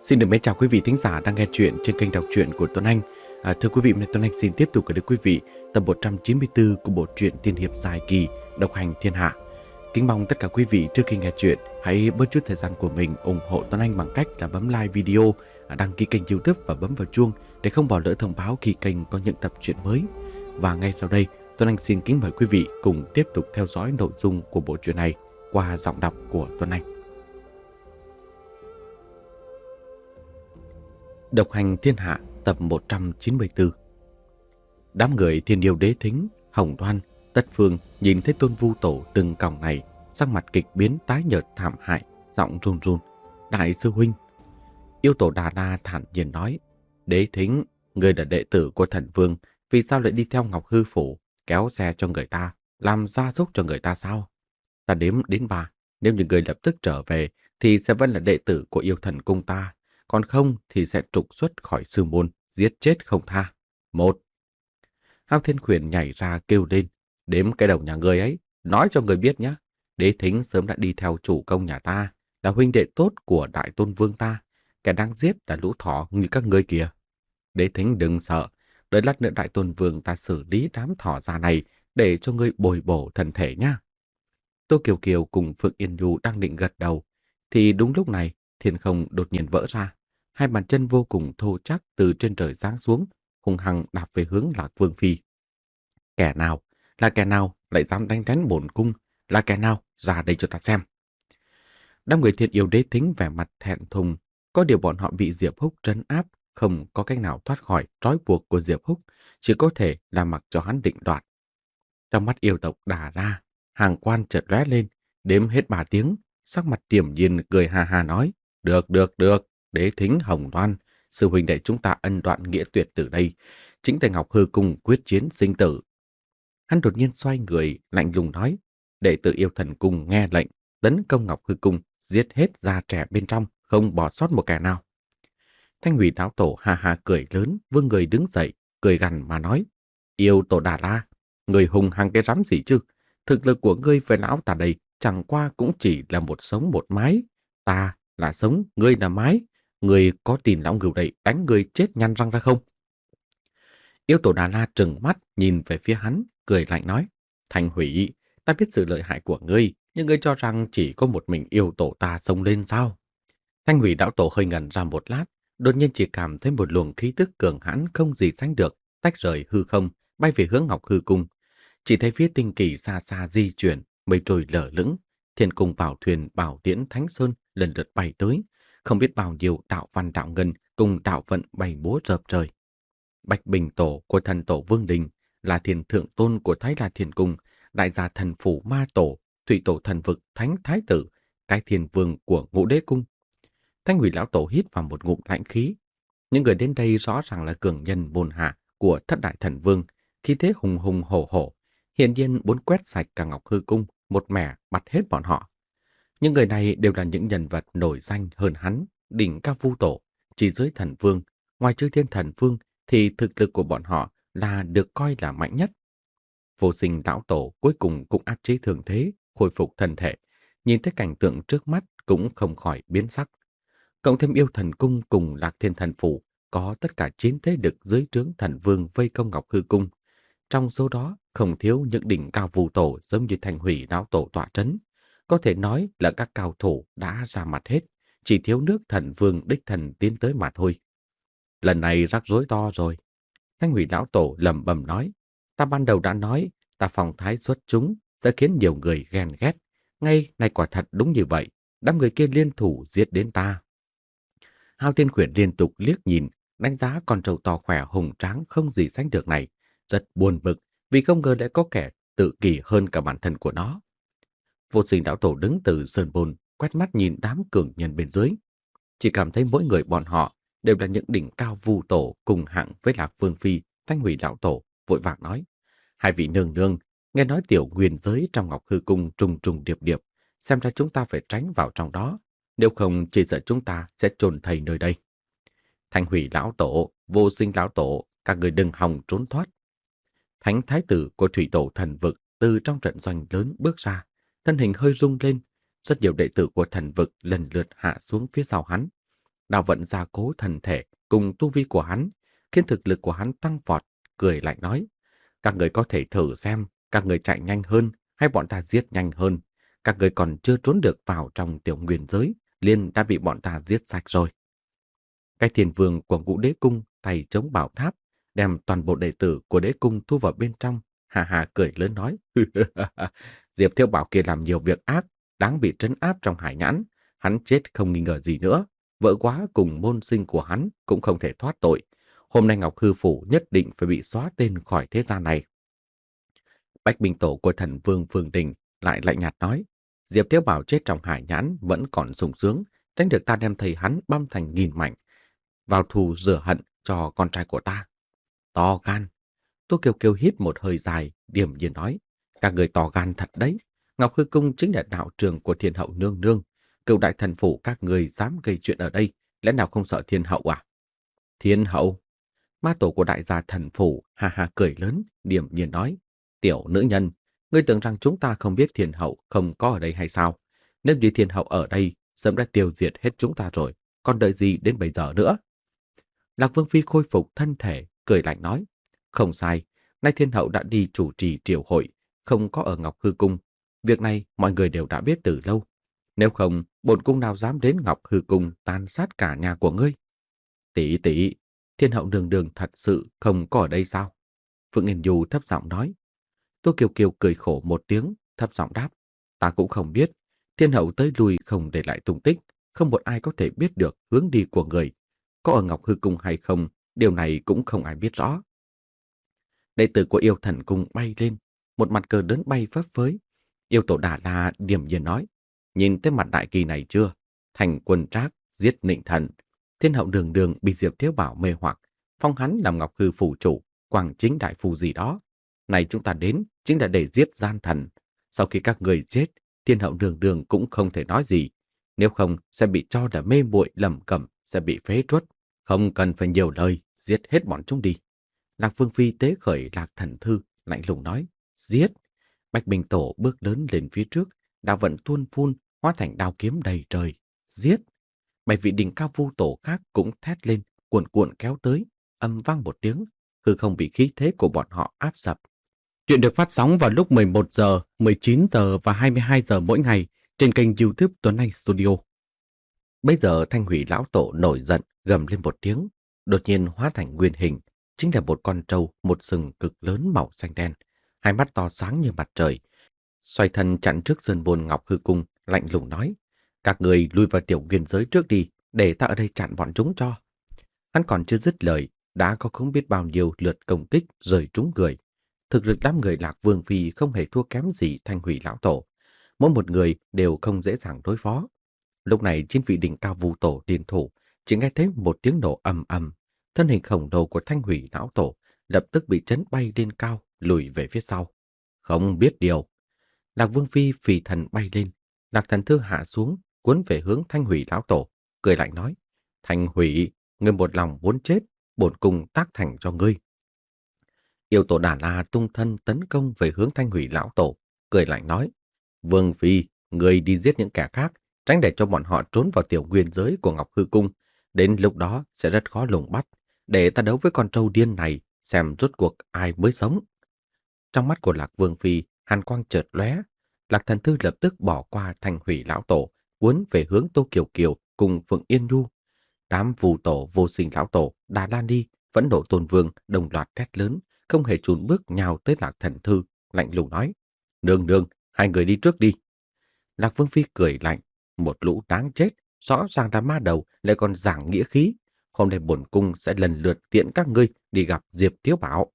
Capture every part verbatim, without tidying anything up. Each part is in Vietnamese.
Xin được mến chào quý vị thính giả đang nghe chuyện trên kênh đọc truyện của Tuấn Anh. À, thưa quý vị, hôm nay Tuấn Anh xin tiếp tục gửi đến quý vị tập một trăm chín mươi tư của bộ truyện tiên hiệp dài kỳ Độc hành thiên hạ. Kính mong tất cả quý vị trước khi nghe chuyện hãy bớt chút thời gian của mình ủng hộ Tuấn Anh bằng cách là bấm like video, đăng ký kênh YouTube và bấm vào chuông để không bỏ lỡ thông báo khi kênh có những tập truyện mới. Và ngay sau đây, Tuấn Anh xin kính mời quý vị cùng tiếp tục theo dõi nội dung của bộ truyện này qua giọng đọc của Tuấn Anh. Độc hành thiên hạ tập một trăm chín mươi tư. Đám người Thiên Yêu Đế Thính, Hồng Đoan, Tất Phương nhìn thấy Tôn Vu Tổ từng còng này, sắc mặt kịch biến tái nhợt thảm hại, giọng run run. Đại sư huynh. Yêu Tổ Đà La thản nhiên nói: Đế Thính, người là đệ tử của thần vương, vì sao lại đi theo Ngọc Hư Phủ, kéo xe cho người ta, làm gia súc cho người ta sao? Ta đếm đến ba, nếu như người lập tức trở về thì sẽ vẫn là đệ tử của yêu thần cung ta. Còn không thì sẽ trục xuất khỏi sư môn, giết chết không tha. Một. Hao Thiên Khuyển nhảy ra kêu lên: Đếm cái đầu nhà ngươi ấy, nói cho người biết nhé. Đế Thính sớm đã đi theo chủ công nhà ta, là huynh đệ tốt của Đại Tôn Vương ta. Kẻ đang giết là lũ thỏ như các ngươi kìa. Đế Thính đừng sợ, đợi lát nữa Đại Tôn Vương ta xử lý đám thỏ già này để cho ngươi bồi bổ thân thể nhá. Tô Kiều Kiều cùng Phượng Yên Nhu đang định gật đầu, thì đúng lúc này thiên không đột nhiên vỡ ra. Hai bàn chân vô cùng thô chắc từ trên trời giáng xuống, hung hăng đạp về hướng Lạc Vương Phi. Kẻ nào, là kẻ nào lại dám đánh đánh bổn cung, là kẻ nào, ra đây cho ta xem. Đám người Thiên Yêu Đế Thính vẻ mặt thẹn thùng, có điều bọn họ bị Diệp Húc trấn áp, không có cách nào thoát khỏi trói buộc của Diệp Húc, chỉ có thể là mặc cho hắn định đoạt. Trong mắt yêu tộc Đà La, hàng quan chợt lóe lên, đếm hết ba tiếng, sắc mặt điềm nhiên cười ha ha nói: Được, được, được. Đế Thính, Hồng Đoan, sư huynh đệ chúng ta ân đoạn nghĩa tuyệt từ đây, chính tay Ngọc Hư Cung quyết chiến sinh tử. Hắn đột nhiên xoay người, lạnh lùng nói: Đệ tử yêu thần cung nghe lệnh, tấn công Ngọc Hư Cung, giết hết già trẻ bên trong, không bỏ sót một kẻ nào. Thanh Hủy lão tổ ha ha cười lớn, vươn người đứng dậy, cười gằn mà nói: Yêu Tổ Đà La, người hùng hăng cái rắm gì chứ? Thực lực của ngươi với lão ta đây chẳng qua cũng chỉ là một sống một mái. Ta là sống, ngươi là mái. Người có tin lão ngưu đây đánh người chết nhăn răng ra không? Yêu Tổ Đà La trừng mắt nhìn về phía hắn, cười lạnh nói: Thanh Hủy, ta biết sự lợi hại của ngươi, nhưng ngươi cho rằng chỉ có một mình yêu tổ ta xông lên sao? Thanh Hủy đạo tổ hơi ngẩn ra một lát, đột nhiên chỉ cảm thấy một luồng khí tức cường hãn không gì sánh được, tách rời hư không, bay về hướng Ngọc Hư Cung. Chỉ thấy phía tinh kỳ xa xa di chuyển, mây trôi lở lững, thiên cung bảo thuyền bảo điển Thánh Sơn lần lượt bay tới. Không biết bao nhiêu đạo văn đạo ngân cùng đạo vận bay múa rợp trời. Bạch Bình Tổ của thần tổ Vương Đình, là thiền thượng tôn của Thái La Thiền Cung, đại gia thần phủ Ma Tổ, thủy tổ thần vực Thánh Thái Tử, cái thiền vương của Ngũ Đế Cung. Thanh Hủy lão tổ hít vào một ngụm lạnh khí. Những người đến đây rõ ràng là cường nhân bồn hạ của Thất Đại Thần Vương, khí thế hùng hùng hổ hổ, hiển nhiên muốn quét sạch cả Ngọc Hư Cung, một mẻ bắt hết bọn họ. Những người này đều là những nhân vật nổi danh hơn hắn, đỉnh cao vu tổ, chỉ dưới thần vương, ngoài chư thiên thần vương thì thực lực của bọn họ là được coi là mạnh nhất. Vô Sinh lão tổ cuối cùng cũng áp chế thường thế, khôi phục thân thể, nhìn thấy cảnh tượng trước mắt cũng không khỏi biến sắc. Cộng thêm yêu thần cung cùng Lạc Thiên thần phủ, có tất cả chín thế lực dưới trướng thần vương vây công Ngọc Hư Cung. Trong số đó không thiếu những đỉnh cao vu tổ giống như Thanh Hủy lão tổ tọa trấn. Có thể nói là các cao thủ đã ra mặt hết, chỉ thiếu nước thần vương đích thần tiến tới mà thôi. Lần này rắc rối to rồi. Thanh Hủy lão tổ lẩm bẩm nói: Ta ban đầu đã nói, ta phong thái xuất chúng sẽ khiến nhiều người ghen ghét. Ngay này quả thật đúng như vậy, đám người kia liên thủ giết đến ta. Hao Thiên Khuyển liên tục liếc nhìn, đánh giá con trâu to khỏe hùng tráng không gì sánh được này, rất buồn bực vì không ngờ lại có kẻ tự kỷ hơn cả bản thân của nó. Vô Sinh lão tổ đứng từ sơn bồn, quét mắt nhìn đám cường nhân bên dưới, chỉ cảm thấy mỗi người bọn họ đều là những đỉnh cao vu tổ cùng hạng với Lạc Vương Phi. Thanh Hủy lão tổ vội vàng nói: Hai vị nương nương, nghe nói tiểu nguyên giới trong Ngọc Hư Cung trùng trùng điệp điệp, xem ra chúng ta phải tránh vào trong đó, nếu không chỉ sợ chúng ta sẽ chôn thây nơi đây. Thanh Hủy lão tổ, Vô Sinh lão tổ, các người đừng hòng trốn thoát. Thánh thái tử của thủy tổ thần vực từ trong trận doanh lớn bước ra, thân hình hơi rung lên, rất nhiều đệ tử của thần vực lần lượt hạ xuống phía sau hắn. đạo vận gia cố thần thể cùng tu vi của hắn, khiến thực lực của hắn tăng vọt, cười lạnh nói: các người có thể thử xem, các người chạy nhanh hơn hay bọn ta giết nhanh hơn. Các người còn chưa trốn được vào trong tiểu nguyên giới, liền đã bị bọn ta giết sạch rồi. Cái thiên vương của ngũ đế cung tay chống bảo tháp, đem toàn bộ đệ tử của đế cung thu vào bên trong, hà hà cười lớn nói: Diệp Thiếu Bảo kia làm nhiều việc ác, đáng bị trấn áp trong hải nhãn. Hắn chết không nghi ngờ gì nữa. Vợ quá cùng môn sinh của hắn cũng không thể thoát tội. Hôm nay Ngọc Hư Phủ nhất định phải bị xóa tên khỏi thế gian này. Bách Bình Tổ của thần vương Phương Đình lại lạnh nhạt nói: Diệp Thiếu Bảo chết trong hải nhãn vẫn còn sung sướng, tránh được ta đem thầy hắn băm thành nghìn mảnh, vào thù rửa hận cho con trai của ta. To gan. Tô Kiều Kiều hít một hơi dài, điềm nhiên nói: các người to gan thật đấy. Ngọc Hư Cung chính là đạo trường của Thiên Hậu nương nương. Cựu đại thần phủ các người dám gây chuyện ở đây, lẽ nào không sợ Thiên Hậu à? Thiên Hậu? Ma tổ của đại gia thần phủ ha ha cười lớn, điềm nhiên nói: tiểu nữ nhân, ngươi tưởng rằng chúng ta không biết Thiên Hậu không có ở đây hay sao? Nếu như Thiên Hậu ở đây, sớm đã tiêu diệt hết chúng ta rồi, còn đợi gì đến bây giờ nữa? Lạc Vương Phi khôi phục thân thể, cười lạnh nói: không sai, nay Thiên Hậu đã đi chủ trì triều hội, không có ở Ngọc Hư Cung. Việc này mọi người đều đã biết từ lâu. Nếu không, bổn cung nào dám đến Ngọc Hư Cung tàn sát cả nhà của ngươi? Tỷ tỷ, Thiên Hậu đường đường thật sự không có ở đây sao? Phượng Yên Du thấp giọng nói. Tô Kiều Kiều cười khổ một tiếng, thấp giọng đáp: ta cũng không biết. Thiên Hậu tới lui không để lại tung tích, không một ai có thể biết được hướng đi của người. Có ở Ngọc Hư Cung hay không, điều này cũng không ai biết rõ. Đệ tử của Yêu Thần Cung bay lên, một mặt cờ lớn bay phấp phới. Yêu Tổ Đà La điềm nhiên nói: nhìn tới mặt đại kỳ này chưa? Thành quân trác, giết nịnh thần. Thiên Hậu đường đường bị Diệp Thiếu Bảo mê hoặc, phong hắn làm Ngọc Hư phủ chủ, quảng chính đại phu gì đó. Này chúng ta đến chính là để giết gian thần. Sau khi các người chết, Thiên Hậu đường đường cũng không thể nói gì. Nếu không sẽ bị cho là mê muội lầm cẩm, sẽ bị phế truất. Không cần phải nhiều lời, giết hết bọn chúng đi. Lạc Vương Phi tế khởi Lạc Thần Thư, lạnh lùng nói: giết. Bạch Bình Tổ bước lớn lên phía trước, đạo vận tuôn phun, hóa thành đao kiếm đầy trời. Giết. Bảy vị đỉnh cao vu tổ khác cũng thét lên, cuộn cuộn kéo tới, âm vang một tiếng, hư không bị khí thế của bọn họ áp sập. Chuyện được phát sóng vào lúc mười một giờ, mười chín giờ và hai mươi hai giờ mỗi ngày trên kênh YouTube Tuấn Anh Studio. Bây giờ Thanh Hủy lão tổ nổi giận, gầm lên một tiếng, đột nhiên hóa thành nguyên hình, chính là một con trâu, một sừng cực lớn màu xanh đen, hai mắt to sáng như mặt trời. Xoay thân chặn trước sơn bồn Ngọc Hư Cung, lạnh lùng nói: các người lui vào tiểu nguyên giới trước đi, để ta ở đây chặn bọn chúng cho. Hắn còn chưa dứt lời, đã có không biết bao nhiêu lượt công kích rời trúng người. Thực lực đám người Lạc Vương Phi không hề thua kém gì Thanh Hủy lão tổ, mỗi một người đều không dễ dàng đối phó. Lúc này trên vị đỉnh cao vu tổ liên thủ, chỉ nghe thấy một tiếng nổ ầm ầm, thân hình khổng lồ của Thanh Hủy lão tổ lập tức bị chấn bay lên cao, lùi về phía sau. Không biết điều. Lạc Vương Phi phì thần bay lên, Lạc Thần Thư hạ xuống, cuốn về hướng Thanh Hủy lão tổ, cười lạnh nói: Thanh Hủy, ngươi một lòng muốn chết, bổn cung tác thành cho ngươi. Yêu Tổ Đà La tung thân tấn công về hướng Thanh Hủy lão tổ, cười lạnh nói: Vương Phi, ngươi đi giết những kẻ khác, tránh để cho bọn họ trốn vào tiểu nguyên giới của Ngọc Hư Cung. Đến lúc đó sẽ rất khó lùng bắt, để ta đấu với con trâu điên này, xem rốt cuộc ai mới sống. Trong mắt của Lạc Vương Phi, hàn quang chợt lóe, Lạc Thần Thư lập tức bỏ qua Thanh Hủy lão tổ, cuốn về hướng Tô Kiều Kiều cùng Phượng Yên Nhu. Đám phù tổ vô sinh lão tổ, Đà Lan đi, vẫn nộ tôn vương, đồng loạt thét lớn, không hề chùn bước nhào tới Lạc Thần Thư, lạnh lùng nói: Nương nương, hai người đi trước đi. Lạc Vương Phi cười lạnh: một lũ đáng chết, rõ ràng là ma đầu, lại còn giảng nghĩa khí. Hôm nay bổn cung sẽ lần lượt tiện các ngươi đi gặp Diệp Thiếu Bảo.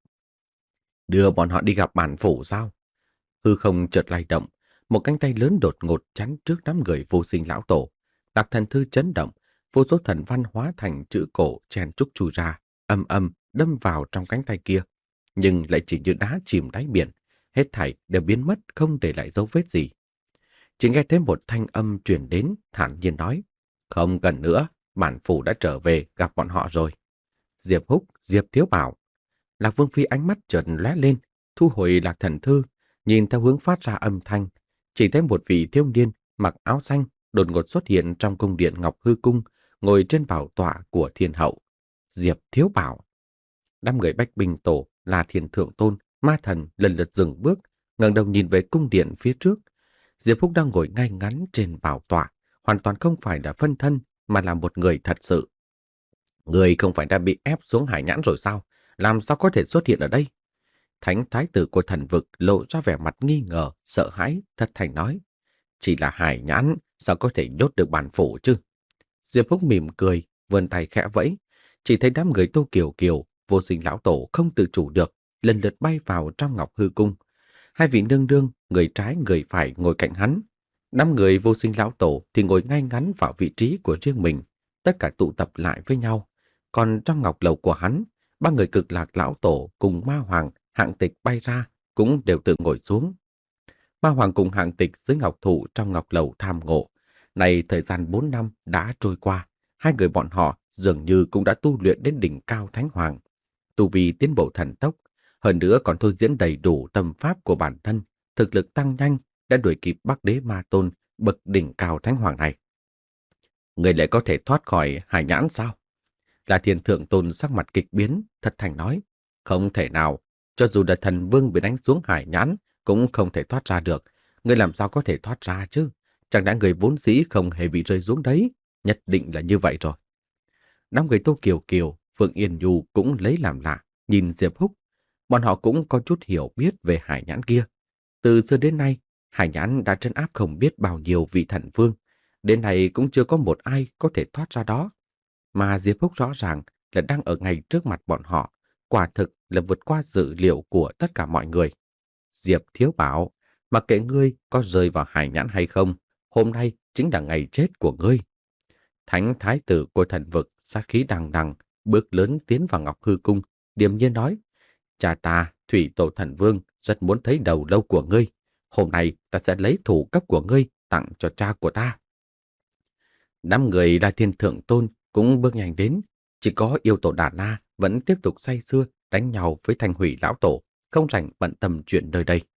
Đưa bọn họ đi gặp bản phủ sao? Hư không chợt lay động, một cánh tay lớn đột ngột chắn trước đám người vô sinh lão tổ. Lạc Thần Thư chấn động, vô số thần văn hóa thành chữ cổ chen trúc chui ra, âm âm đâm vào trong cánh tay kia, nhưng lại chỉ như đá chìm đáy biển, hết thảy đều biến mất không để lại dấu vết gì. Chỉ nghe thấy một thanh âm truyền đến, thản nhiên nói: Không cần nữa, bản phủ đã trở về gặp bọn họ rồi. Diệp Húc, Diệp Thiếu Bảo. Lạc Vương Phi ánh mắt chợt lóe lên, thu hồi Lạc Thần Thư, nhìn theo hướng phát ra âm thanh, chỉ thấy một vị thiếu niên mặc áo xanh đột ngột xuất hiện trong cung điện Ngọc Hư Cung, ngồi trên bảo tọa của thiên hậu. Diệp Thiếu Bảo. Đám người Bách Binh Tổ, La Thiên Thượng Tôn, Ma Thần lần lượt dừng bước, ngẩng đầu nhìn về cung điện phía trước. Diệp Húc đang ngồi ngay ngắn trên bảo tọa, hoàn toàn không phải là phân thân, mà là một người thật sự. Người không phải đã bị ép xuống hải nhãn rồi sao? Làm sao có thể xuất hiện ở đây? Thánh thái tử của thần vực lộ ra vẻ mặt nghi ngờ, sợ hãi, thất thành nói. Chỉ là hải nhãn, sao có thể nhốt được bản phủ chứ? Diệp Húc mỉm cười, vươn tay khẽ vẫy. Chỉ thấy đám người Tô Kiều Kiều, Vô Sinh lão tổ không tự chủ được, lần lượt bay vào trong Ngọc Hư Cung. Hai vị nương nương, người trái người phải ngồi cạnh hắn. Năm người Vô Sinh lão tổ thì ngồi ngay ngắn vào vị trí của riêng mình, tất cả tụ tập lại với nhau. Còn trong ngọc lầu của hắn, ba người Cực Lạc lão tổ cùng Ma Hoàng, Hạng Tịch bay ra cũng đều tự ngồi xuống. Ma Hoàng cùng Hạng Tịch dưới ngọc thụ trong ngọc lầu tham ngộ. Này thời gian bốn năm đã trôi qua, hai người bọn họ dường như cũng đã tu luyện đến đỉnh cao thánh hoàng. Tu vi tiến bộ thần tốc, hơn nữa còn thôi diễn đầy đủ tâm pháp của bản thân, thực lực tăng nhanh, đã đuổi kịp Bắc Đế Ma Tôn bậc đỉnh cao thánh hoàng này. Người lại có thể thoát khỏi hải nhãn sao? Là Thiên Thượng Tôn sắc mặt kịch biến, thật thành nói, không thể nào, cho dù là thần vương bị đánh xuống hải nhãn cũng không thể thoát ra được, người làm sao có thể thoát ra chứ? Chẳng lẽ người vốn dĩ không hề bị rơi xuống đấy? Nhất định là như vậy rồi. Đám người Tô Kiều Kiều, Phượng Yên Nhu cũng lấy làm lạ, nhìn Diệp Húc. Bọn họ cũng có chút hiểu biết về hải nhãn kia. Từ xưa đến nay, hải nhãn đã trấn áp không biết bao nhiêu vị thần vương. Đến nay cũng chưa có một ai có thể thoát ra đó. Mà Diệp Húc rõ ràng là đang ở ngay trước mặt bọn họ. Quả thực là vượt qua dự liệu của tất cả mọi người. Diệp Thiếu Bảo, mặc kệ ngươi có rơi vào hải nhãn hay không, hôm nay chính là ngày chết của ngươi. Thánh thái tử của thần vực sát khí đằng đằng, bước lớn tiến vào Ngọc Hư Cung, điềm nhiên nói, cha ta, Thủy Tổ Thần Vương, rất muốn thấy đầu lâu của ngươi. Hôm nay ta sẽ lấy thủ cấp của ngươi tặng cho cha của ta. Đám người La Thiên Thượng Tôn cũng bước nhanh đến, chỉ có yêu tổ Đà Na vẫn tiếp tục say sưa đánh nhau với Thanh Hủy lão tổ, không rảnh bận tâm chuyện nơi đây.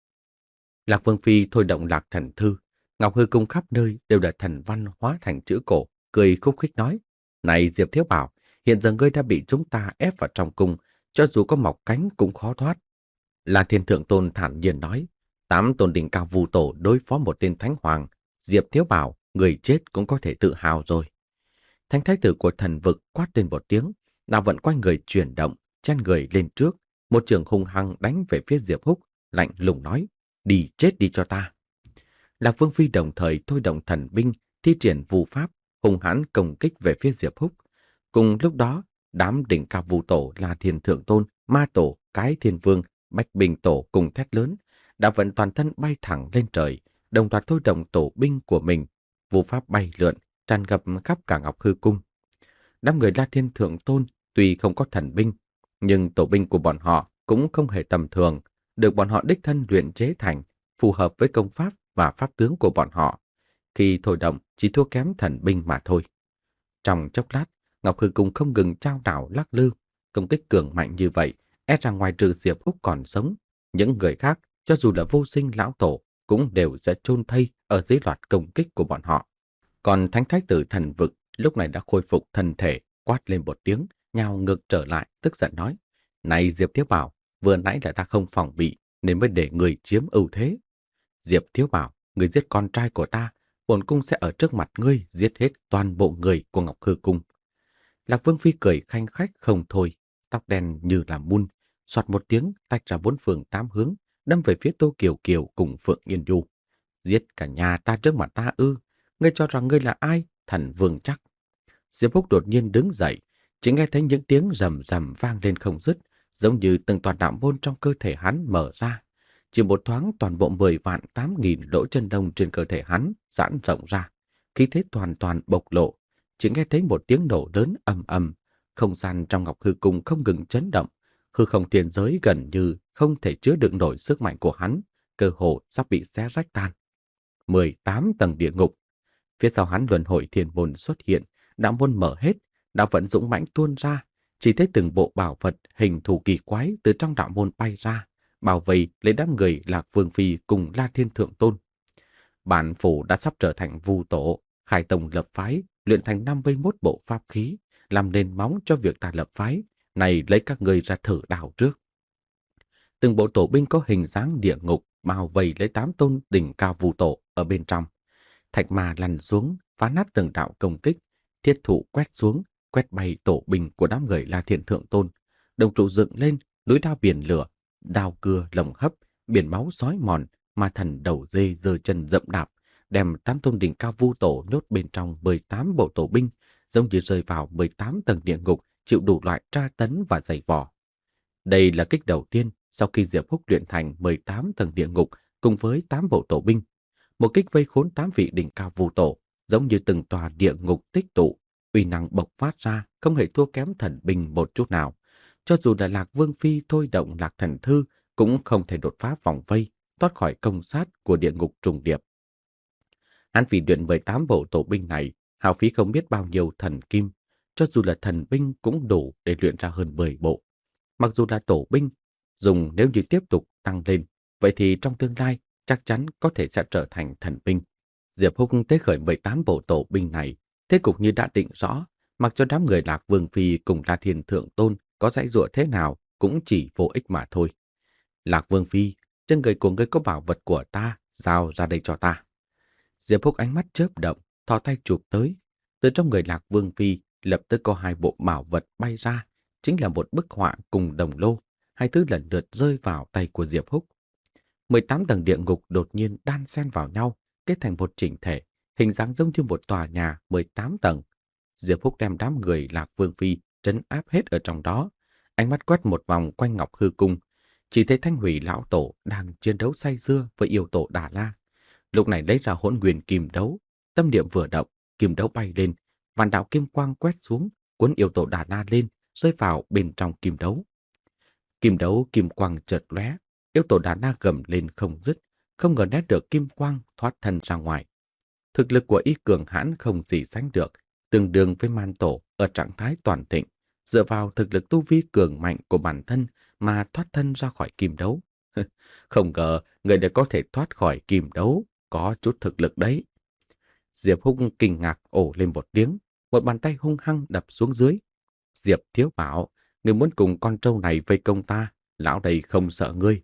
Lạc Vương Phi thôi động Lạc Thần Thư, Ngọc Hư Cung khắp nơi đều là thần văn hóa thành chữ cổ, cười khúc khích nói, này Diệp Thiếu Bảo, hiện giờ ngươi đã bị chúng ta ép vào trong cung, cho dù có mọc cánh cũng khó thoát. La Thiên Thượng Tôn thản nhiên nói, tám tôn đỉnh cao vu tổ đối phó một tên thánh hoàng, Diệp Thiếu Bảo, người chết cũng có thể tự hào rồi. Thánh thái tử của thần vực quát lên một tiếng, nào vẫn quay người chuyển động, chen người lên trước, một trường hung hăng đánh về phía Diệp Húc, lạnh lùng nói, đi chết đi cho ta. Lạc Vương Phi đồng thời thôi động thần binh, thi triển vu pháp, hung hãn công kích về phía Diệp Húc. Cùng lúc đó, đám đỉnh cao vu tổ là Thiên Thượng Tôn, Ma Tổ, Cái Thiên Vương, Bách Bình Tổ cùng thét lớn, đã vận toàn thân bay thẳng lên trời, đồng loạt thôi động tổ binh của mình, vu pháp bay lượn, tràn ngập khắp cả Ngọc Hư Cung. Đám người La Thiên Thượng Tôn tuy không có thần binh, nhưng tổ binh của bọn họ cũng không hề tầm thường, được bọn họ đích thân luyện chế thành, phù hợp với công pháp và pháp tướng của bọn họ. Khi thôi động chỉ thua kém thần binh mà thôi. Trong chốc lát, Ngọc Hư Cung không ngừng trao đảo lắc lư, công kích cường mạnh như vậy, e rằng ngoài trừ Diệp Húc còn sống, những người khác, cho dù là Vô Sinh lão tổ, cũng đều sẽ chôn thây ở dưới loạt công kích của bọn họ. Còn Thánh Thái tử thần vực lúc này đã khôi phục thân thể, quát lên một tiếng, nhào ngược trở lại, tức giận nói, này Diệp Thiếu Bảo, vừa nãy là ta không phòng bị, nên mới để người chiếm ưu thế. Diệp Thiếu Bảo, người giết con trai của ta, bổn cung sẽ ở trước mặt ngươi giết hết toàn bộ người của Ngọc Hư Cung. Lạc Vương Phi cười khanh khách không thôi, tóc đen như là mun, soạt một tiếng tách ra bốn phương tám hướng, đâm về phía Tô Kiều Kiều cùng Phượng Yên Nhu. Giết cả nhà ta trước mặt ta ư? Ngươi cho rằng ngươi là ai? Thần vương chắc. Diệp Húc đột nhiên đứng dậy, chỉ nghe thấy những tiếng rầm rầm vang lên không dứt, giống như từng toàn đạo môn trong cơ thể hắn mở ra. Chỉ một thoáng toàn bộ mười vạn tám nghìn lỗ chân đông trên cơ thể hắn giãn rộng ra, khí thế toàn toàn bộc lộ. Chỉ nghe thấy một tiếng nổ lớn ầm ầm, không gian trong Ngọc Hư Cung không ngừng chấn động, hư không thiên giới gần như không thể chứa đựng nổi sức mạnh của hắn, cơ hồ sắp bị xé rách tan. mười tám tầng địa ngục. Phía sau hắn luân hồi thiên môn xuất hiện, đạo môn mở hết, đạo vận dũng mãnh tuôn ra, chỉ thấy từng bộ bảo vật hình thù kỳ quái từ trong đạo môn bay ra, bảo vệ lấy đám người Lạc Vương Phi cùng La Thiên Thượng Tôn. Bản phủ đã sắp trở thành vu tổ, khai tông lập phái, luyện thành năm mươi mốt bộ pháp khí, làm nền móng cho việc ta lập phái, này lấy các ngươi ra thử đào trước. Từng bộ tổ binh có hình dáng địa ngục bao vây lấy tám tôn đỉnh cao vu tổ ở bên trong. Thạch ma lăn xuống, phá nát từng đạo công kích, thiết thủ quét xuống, quét bay tổ binh của đám người La Thiên Thượng Tôn. Đồng trụ dựng lên, núi đao biển lửa, đao cưa lồng hấp, biển máu sói mòn, ma thần đầu dê giơ chân dậm đạp, đem tám tôn đỉnh cao vu tổ nhốt bên trong mười tám bộ tổ binh, giống như rơi vào mười tám tầng địa ngục, chịu đủ loại tra tấn và giày vò. Đây là kích đầu tiên sau khi Diệp Húc luyện thành mười tám tầng địa ngục cùng với tám bộ tổ binh. Một kích vây khốn tám vị đỉnh cao vu tổ, giống như từng tòa địa ngục tích tụ, uy năng bộc phát ra không hề thua kém thần binh một chút nào. Cho dù là Lạc Vương Phi thôi động Lạc Thần Thư cũng không thể đột phá vòng vây, thoát khỏi công sát của địa ngục trùng điệp. Hắn vì luyện mười tám bộ tổ binh này, hao phí không biết bao nhiêu thần kim, cho dù là thần binh cũng đủ để luyện ra hơn mười bộ. Mặc dù là tổ binh, dùng nếu như tiếp tục tăng lên, vậy thì trong tương lai chắc chắn có thể sẽ trở thành thần binh. Diệp Húc tế khởi mười tám bộ tổ binh này, thế cục như đã định rõ, mặc cho đám người Lạc Vương Phi cùng La Thiên Thượng Tôn có dãy dụa thế nào cũng chỉ vô ích mà thôi. Lạc Vương Phi, trên người của ngươi có bảo vật của ta, giao ra đây cho ta. Diệp Húc ánh mắt chớp động, thò tay chụp tới. Từ trong người Lạc Vương Phi lập tức có hai bộ bảo vật bay ra, chính là một bức họa cùng đồng lô, hai thứ lần lượt rơi vào tay của Diệp Húc. mười tám tầng địa ngục đột nhiên đan xen vào nhau, kết thành một chỉnh thể, hình dáng giống như một tòa nhà mười tám tầng. Diệp Húc đem đám người Lạc Vương Phi trấn áp hết ở trong đó, ánh mắt quét một vòng quanh Ngọc Hư Cung, chỉ thấy Thanh Hủy lão tổ đang chiến đấu say sưa với yêu tổ Đà La. Lúc này lấy ra Hỗn Nguyên Kim Đấu, tâm niệm vừa động, kim đấu bay lên, vạn đạo kim quang quét xuống, cuốn yêu tổ Đà La lên, rơi vào bên trong kim đấu. Kim đấu kim quang chợt lóe, yêu tổ Đà La gầm lên không dứt, không ngờ né được kim quang thoát thân ra ngoài. Thực lực của y cường hãn không gì sánh được, tương đương với man tổ ở trạng thái toàn thịnh, dựa vào thực lực tu vi cường mạnh của bản thân mà thoát thân ra khỏi kim đấu. Không ngờ người đã có thể thoát khỏi kim đấu, có chút thực lực đấy. Diệp Húc kinh ngạc ồ lên một tiếng, một bàn tay hung hăng đập xuống dưới. Diệp Thiếu Bảo, người muốn cùng con trâu này vây công ta, lão đây không sợ ngươi.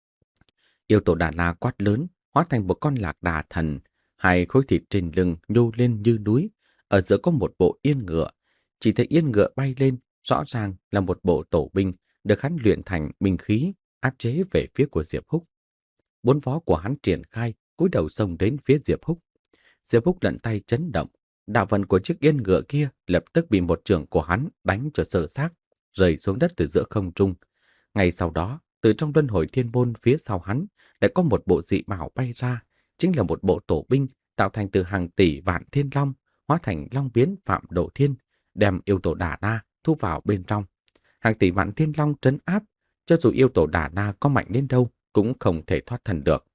Yêu tổ Đà La quát lớn, hóa thành một con lạc đà thần, hai khối thịt trên lưng nhô lên như núi, ở giữa có một bộ yên ngựa. Chỉ thấy yên ngựa bay lên, rõ ràng là một bộ tổ binh được hắn luyện thành binh khí, áp chế về phía của Diệp Húc. Bốn vó của hắn triển khai, cúi đầu xông đến phía Diệp Húc. Diệp Húc lận tay chấn động, đạo vận của chiếc yên ngựa kia lập tức bị một trường của hắn đánh cho sơ xác, rơi xuống đất từ giữa không trung. Ngay sau đó, từ trong luân hồi thiên môn phía sau hắn lại có một bộ dị bảo bay ra, chính là một bộ tổ binh tạo thành từ hàng tỷ vạn thiên long, hóa thành long biến Phạm Độ Thiên, đem yêu tổ Đà La thu vào bên trong. Hàng tỷ vạn thiên long trấn áp, cho dù yêu tổ Đà La có mạnh đến đâu cũng không thể thoát thân được.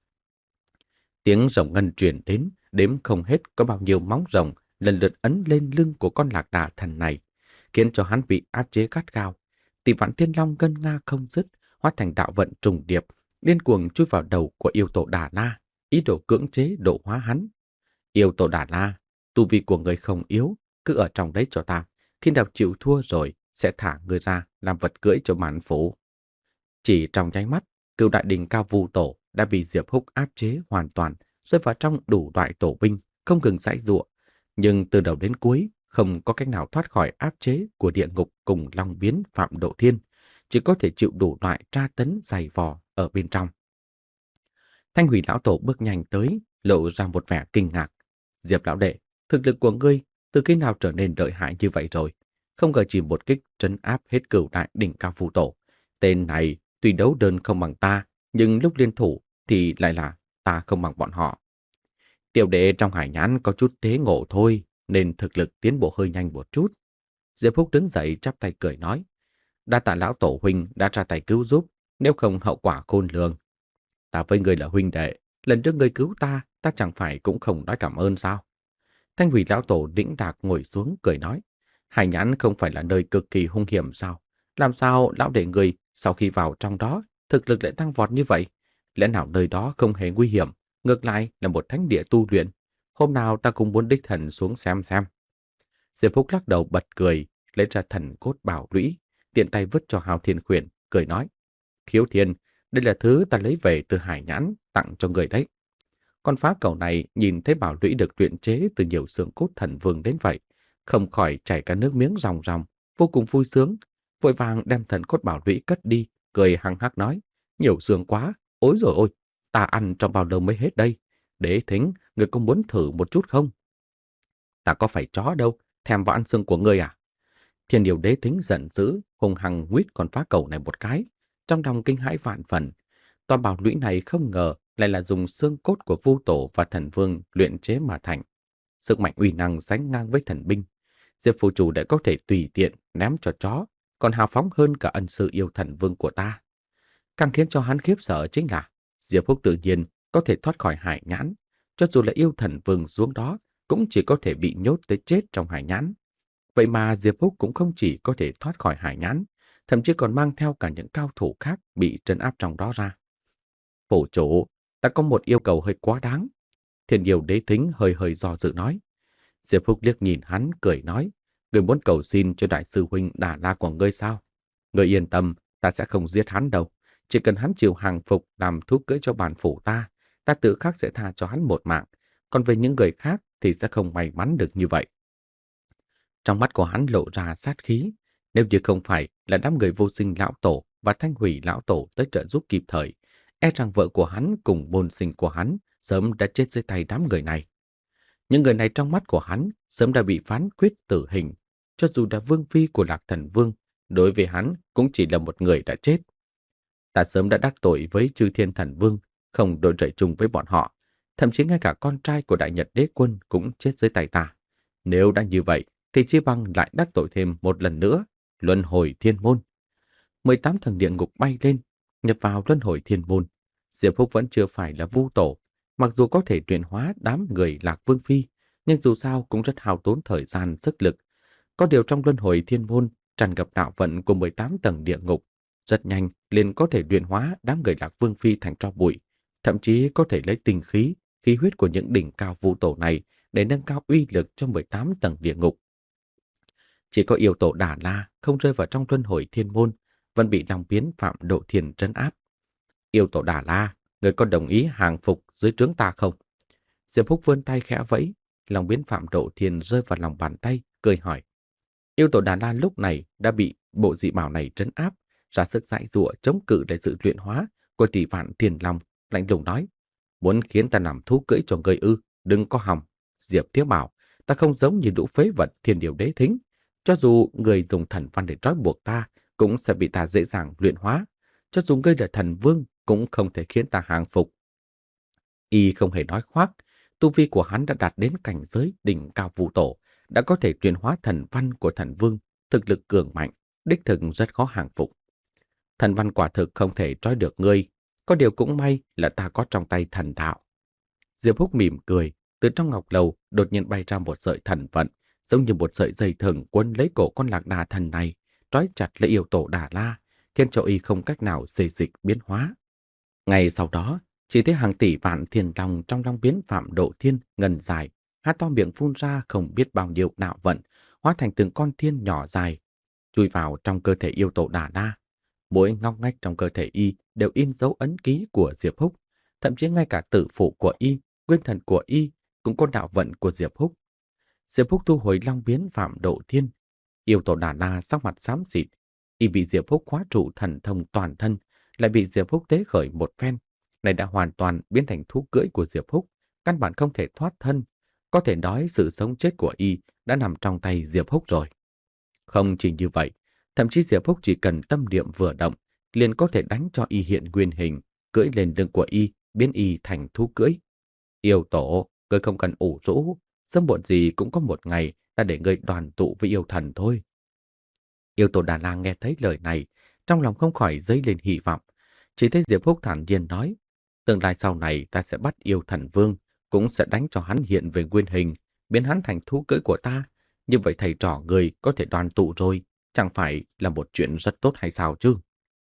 Tiếng rồng ngân truyền đến, đếm không hết có bao nhiêu móng rồng lần lượt ấn lên lưng của con lạc đà thần này, khiến cho hắn bị áp chế gắt gao. Tỷ vạn thiên long ngân nga không dứt, hóa thành đạo vận trùng điệp, điên cuồng chui vào đầu của yêu tổ Đà La, ý đồ cưỡng chế độ hóa hắn. Yêu tổ Đà La, tu vi của người không yếu, cứ ở trong đấy cho ta, khi nào chịu thua rồi sẽ thả người ra làm vật cưỡi cho mãn phủ. Chỉ trong nháy mắt, cửu đại đỉnh cao vu tổ đã bị Diệp Húc áp chế hoàn toàn, rơi vào trong đủ loại tổ binh, không ngừng giãy giụa, nhưng từ đầu đến cuối không có cách nào thoát khỏi áp chế của địa ngục cùng long biến Phạm Độ Thiên, chỉ có thể chịu đủ loại tra tấn dày vò ở bên trong. Thanh Hủy lão tổ bước nhanh tới, lộ ra một vẻ kinh ngạc. Diệp lão đệ, thực lực của ngươi từ khi nào trở nên lợi hại như vậy rồi? Không ngờ chỉ một kích trấn áp hết cửu đại đỉnh cao vu tổ. Tên này tuy đấu đơn không bằng ta, nhưng lúc liên thủ thì lại là ta không bằng bọn họ. Tiểu đệ trong hải nhãn có chút tế ngộ thôi, nên thực lực tiến bộ hơi nhanh một chút. Diệp Húc đứng dậy chắp tay cười nói, đa tạ lão tổ huynh đã ra tay cứu giúp, nếu không hậu quả khôn lường. Ta với người là huynh đệ, lần trước người cứu ta, ta chẳng phải cũng không nói cảm ơn sao? Thanh Hủy lão tổ đĩnh đạc ngồi xuống cười nói, hải nhãn không phải là nơi cực kỳ hung hiểm sao? Làm sao lão đệ người sau khi vào trong đó, thực lực lại tăng vọt như vậy? Lẽ nào nơi đó không hề nguy hiểm, ngược lại là một thánh địa tu luyện? Hôm nào ta cũng muốn đích thần xuống xem xem. Diệp Húc lắc đầu bật cười, lấy ra thần cốt bảo lũy, tiện tay vứt cho Hào Thiên Khuyển, cười nói: Khiếu Thiên, đây là thứ ta lấy về từ Hải Nhãn, tặng cho người đấy. Con phá cầu này nhìn thấy bảo lũy được luyện chế từ nhiều xương cốt thần vương đến vậy, không khỏi chảy cả nước miếng ròng ròng, vô cùng vui sướng, vội vàng đem thần cốt bảo lũy cất đi, cười hăng hắc nói: Nhiều xương quá, ối rồi ôi, ta ăn trong bao lâu mới hết đây? Đế Thính, người có muốn thử một chút không? Ta có phải chó đâu, thèm vào ăn xương của ngươi à? Thiên điều Đế Thính giận dữ, hung hăng huýt con phá cầu này một cái, trong lòng kinh hãi vạn phần. Toàn bảo lũy này không ngờ lại là dùng xương cốt của Vu Tổ và Thần Vương luyện chế mà thành. Sức mạnh uy năng sánh ngang với thần binh. Diệp Phù Chủ đã có thể tùy tiện ném cho chó, còn hào phóng hơn cả ân sư yêu thần vương của ta. Càng khiến cho hắn khiếp sợ chính là Diệp Húc tự nhiên có thể thoát khỏi Hải Nhãn, cho dù là yêu thần vương xuống đó cũng chỉ có thể bị nhốt tới chết trong Hải Nhãn. Vậy mà Diệp Húc cũng không chỉ có thể thoát khỏi Hải Nhãn, thậm chí còn mang theo cả những cao thủ khác bị trấn áp trong đó ra. Phổ chủ, ta có một yêu cầu hơi quá đáng. Thiên yêu Đế Thính hơi hơi do dự nói. Diệp Húc liếc nhìn hắn cười nói, người muốn cầu xin cho đại sư huynh Đà La của ngươi sao? Ngươi yên tâm, ta sẽ không giết hắn đâu. Chỉ cần hắn chịu hàng phục làm thú cưỡi cho bản phủ ta, ta tự khắc sẽ tha cho hắn một mạng. Còn về những người khác thì sẽ không may mắn được như vậy. Trong mắt của hắn lộ ra sát khí. Nếu như không phải là đám người vô sinh lão tổ và thanh hủy lão tổ tới trợ giúp kịp thời, e rằng vợ của hắn cùng môn sinh của hắn sớm đã chết dưới tay đám người này. Những người này trong mắt của hắn sớm đã bị phán quyết tử hình, cho dù là vương phi của Lạc Thần Vương, đối với hắn cũng chỉ là một người đã chết. Ta sớm đã đắc tội với Chư Thiên Thần Vương, không đội trời chung với bọn họ, thậm chí ngay cả con trai của Đại Nhật Đế Quân cũng chết dưới tay ta. Nếu đã như vậy, thì chi bằng lại đắc tội thêm một lần nữa, luân hồi thiên môn. mười tám tầng địa ngục bay lên, nhập vào luân hồi thiên môn. Diệp Húc vẫn chưa phải là Vu Tổ, mặc dù có thể luyện hóa đám người Lạc Vương Phi, nhưng dù sao cũng rất hao tốn thời gian, sức lực. Có điều trong luân hồi thiên môn tràn ngập đạo vận của mười tám tầng địa ngục, rất nhanh liền có thể luyện hóa đám người Lạc Vương Phi thành tro bụi, thậm chí có thể lấy tinh khí, khí huyết của những đỉnh cao Vu Tổ này để nâng cao uy lực cho mười tám tầng địa ngục. Chỉ có yêu tổ Đà La không rơi vào trong luân hồi thiên môn, vẫn bị Long Biến Phạm Độ Thiên trấn áp. Yêu tổ Đà La, người có đồng ý hàng phục dưới trướng ta không? Diệp Húc vươn tay khẽ vẫy, Long Biến Phạm Độ Thiên rơi vào lòng bàn tay, cười hỏi. Yêu tổ Đà La lúc này đã bị bộ dị bảo này trấn áp, ra sức dãi dụa chống cự lại sự luyện hóa của tỷ vạn thiên long, lạnh lùng nói: muốn khiến ta làm thú cưỡi cho ngươi ư? Đừng có hòng. Diệp Thiếu bảo, ta không giống như lũ phế vật Thiên Điều Đế Thính, cho dù người dùng thần văn để trói buộc ta, cũng sẽ bị ta dễ dàng luyện hóa. Cho dù ngươi là thần vương, cũng không thể khiến ta hàng phục. Y không hề nói khoác, tu vi của hắn đã đạt đến cảnh giới đỉnh cao Vu Tổ, đã có thể luyện hóa thần văn của thần vương, thực lực cường mạnh, đích thực rất khó hàng phục. Thần văn quả thực không thể trói được ngươi, có điều cũng may là ta có trong tay thần đạo. Diệp Húc mỉm cười, từ trong ngọc lầu đột nhiên bay ra một sợi thần vận, giống như một sợi dây thừng quấn lấy cổ con lạc đà thần này, trói chặt lấy yêu tổ Đà La, khiến cho y không cách nào xê dịch biến hóa. Ngày sau đó, chỉ thấy hàng tỷ vạn thiên long trong long biến Phạm Độ Thiên ngần dài, há to miệng phun ra không biết bao nhiêu đạo vận, hóa thành từng con thiên nhỏ dài, chui vào trong cơ thể yêu tổ Đà La. Mỗi ngóc ngách trong cơ thể y đều in dấu ấn ký của Diệp Húc, thậm chí ngay cả tử phụ của y, nguyên thần của y cũng có đạo vận của Diệp Húc. Diệp Húc thu hồi long biến Phạm Độ Thiên, yêu tổ Đà La sắc mặt xám xịt, y bị Diệp Húc khóa trụ thần thông toàn thân, lại bị Diệp Húc tế khởi một phen, này đã hoàn toàn biến thành thú cưỡi của Diệp Húc, căn bản không thể thoát thân. Có thể nói sự sống chết của y đã nằm trong tay Diệp Húc rồi. Không chỉ như vậy, thậm chí Diệp Húc chỉ cần tâm niệm vừa động, liền có thể đánh cho y hiện nguyên hình, cưỡi lên lưng của y, biến y thành thú cưỡi. Yêu tổ, ngươi không cần ủ rũ, sớm muộn gì cũng có một ngày ta để ngươi đoàn tụ với yêu thần thôi. Yêu tổ Đà La nghe thấy lời này, trong lòng không khỏi dấy lên hy vọng. Chỉ thấy Diệp Húc thản nhiên nói, tương lai sau này ta sẽ bắt yêu thần vương, cũng sẽ đánh cho hắn hiện về nguyên hình, biến hắn thành thú cưỡi của ta. Như vậy thầy trò người có thể đoàn tụ rồi, chẳng phải là một chuyện rất tốt hay sao chứ?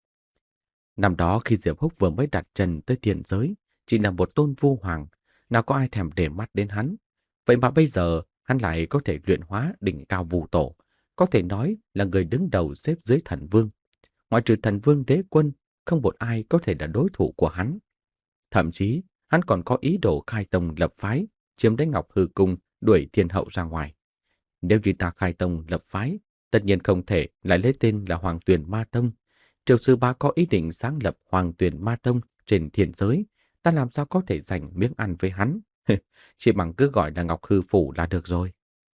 Năm đó khi Diệp Húc vừa mới đặt chân tới thiên giới, chỉ là một tôn vu hoàng, nào có ai thèm để mắt đến hắn. Vậy mà bây giờ, hắn lại có thể luyện hóa đỉnh cao Vu Tổ, có thể nói là người đứng đầu xếp dưới thần vương. Ngoại trừ thần vương đế quân, không một ai có thể là đối thủ của hắn. Thậm chí, hắn còn có ý đồ khai tông lập phái, chiếm lấy Ngọc Hư Cung, đuổi thiên hậu ra ngoài. Nếu như ta khai tông lập phái, tất nhiên không thể lại lấy tên là Hoàng Tuyền Ma Tông. Triệu sư bá có ý định sáng lập Hoàng Tuyền Ma Tông trên thiên giới, ta làm sao có thể giành miếng ăn với hắn? Chỉ bằng cứ gọi là Ngọc Hư Phủ là được rồi.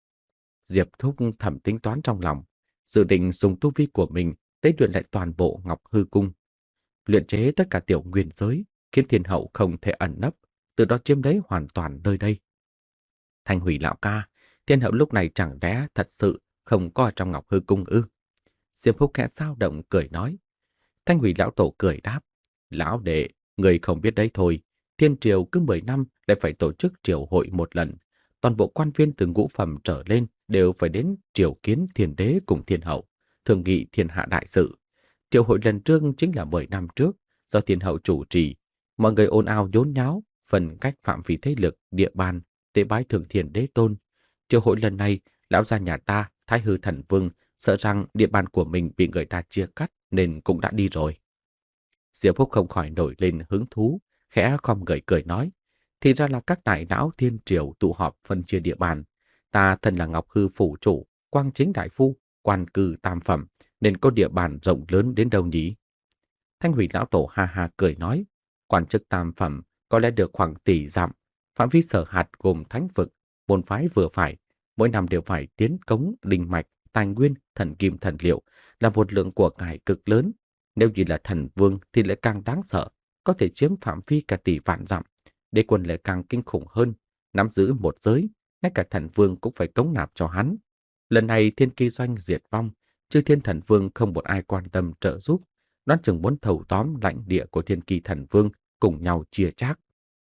Diệp Thúc thầm tính toán trong lòng, dự định dùng tu vi của mình tế luyện lại toàn bộ Ngọc Hư Cung, luyện chế tất cả tiểu nguyên giới, khiến thiên hậu không thể ẩn nấp, từ đó chiếm lấy hoàn toàn nơi đây. Thanh Hủy lão ca, thiên hậu lúc này chẳng lẽ thật sự không có ở trong Ngọc Hư Cung ư? Diệp Phúc khẽ sao động cười nói. Thanh Hủy lão tổ cười đáp, lão đệ, người không biết đấy thôi, thiên triều cứ mười năm lại phải tổ chức triều hội một lần. Toàn bộ quan viên từ ngũ phẩm trở lên đều phải đến triều kiến thiên đế cùng thiên hậu, thường nghị thiên hạ đại sự. Triều hội lần trước chính là mười năm trước, do thiên hậu chủ trì, mọi người ồn ào nhốn nháo, phần cách phạm vi thế lực, địa bàn, tế bái thượng thiên đế tôn. Triều hội lần này, lão gia nhà ta, Thái Hư Thần Vương, sợ rằng địa bàn của mình bị người ta chia cắt nên cũng đã đi rồi. Diệp Phúc không khỏi nổi lên hứng thú, khẽ khom người cười nói, thì ra là các đại lão thiên triều tụ họp phân chia địa bàn. Ta thân là Ngọc Hư phủ chủ, quang chính đại phu, quan cư tam phẩm, nên có địa bàn rộng lớn đến đâu nhỉ? Thanh Hủy lão tổ ha ha cười nói, quan chức tam phẩm có lẽ được khoảng tỷ dặm, phạm vi sở hạt gồm thánh vực, môn phái vừa phải, mỗi năm đều phải tiến cống, linh mạch, tài nguyên, thần kim thần liệu, là một lượng của cải cực lớn. Nếu như là thần vương thì lại càng đáng sợ, có thể chiếm phạm vi cả tỷ vạn dặm. Đế quân lại càng kinh khủng hơn, nắm giữ một giới, ngay cả thần vương cũng phải cống nạp cho hắn. Lần này thiên kỳ doanh diệt vong, chư thiên thần vương không một ai quan tâm trợ giúp, đoán chừng muốn thâu tóm lãnh địa của thiên kỳ thần vương cùng nhau chia chác.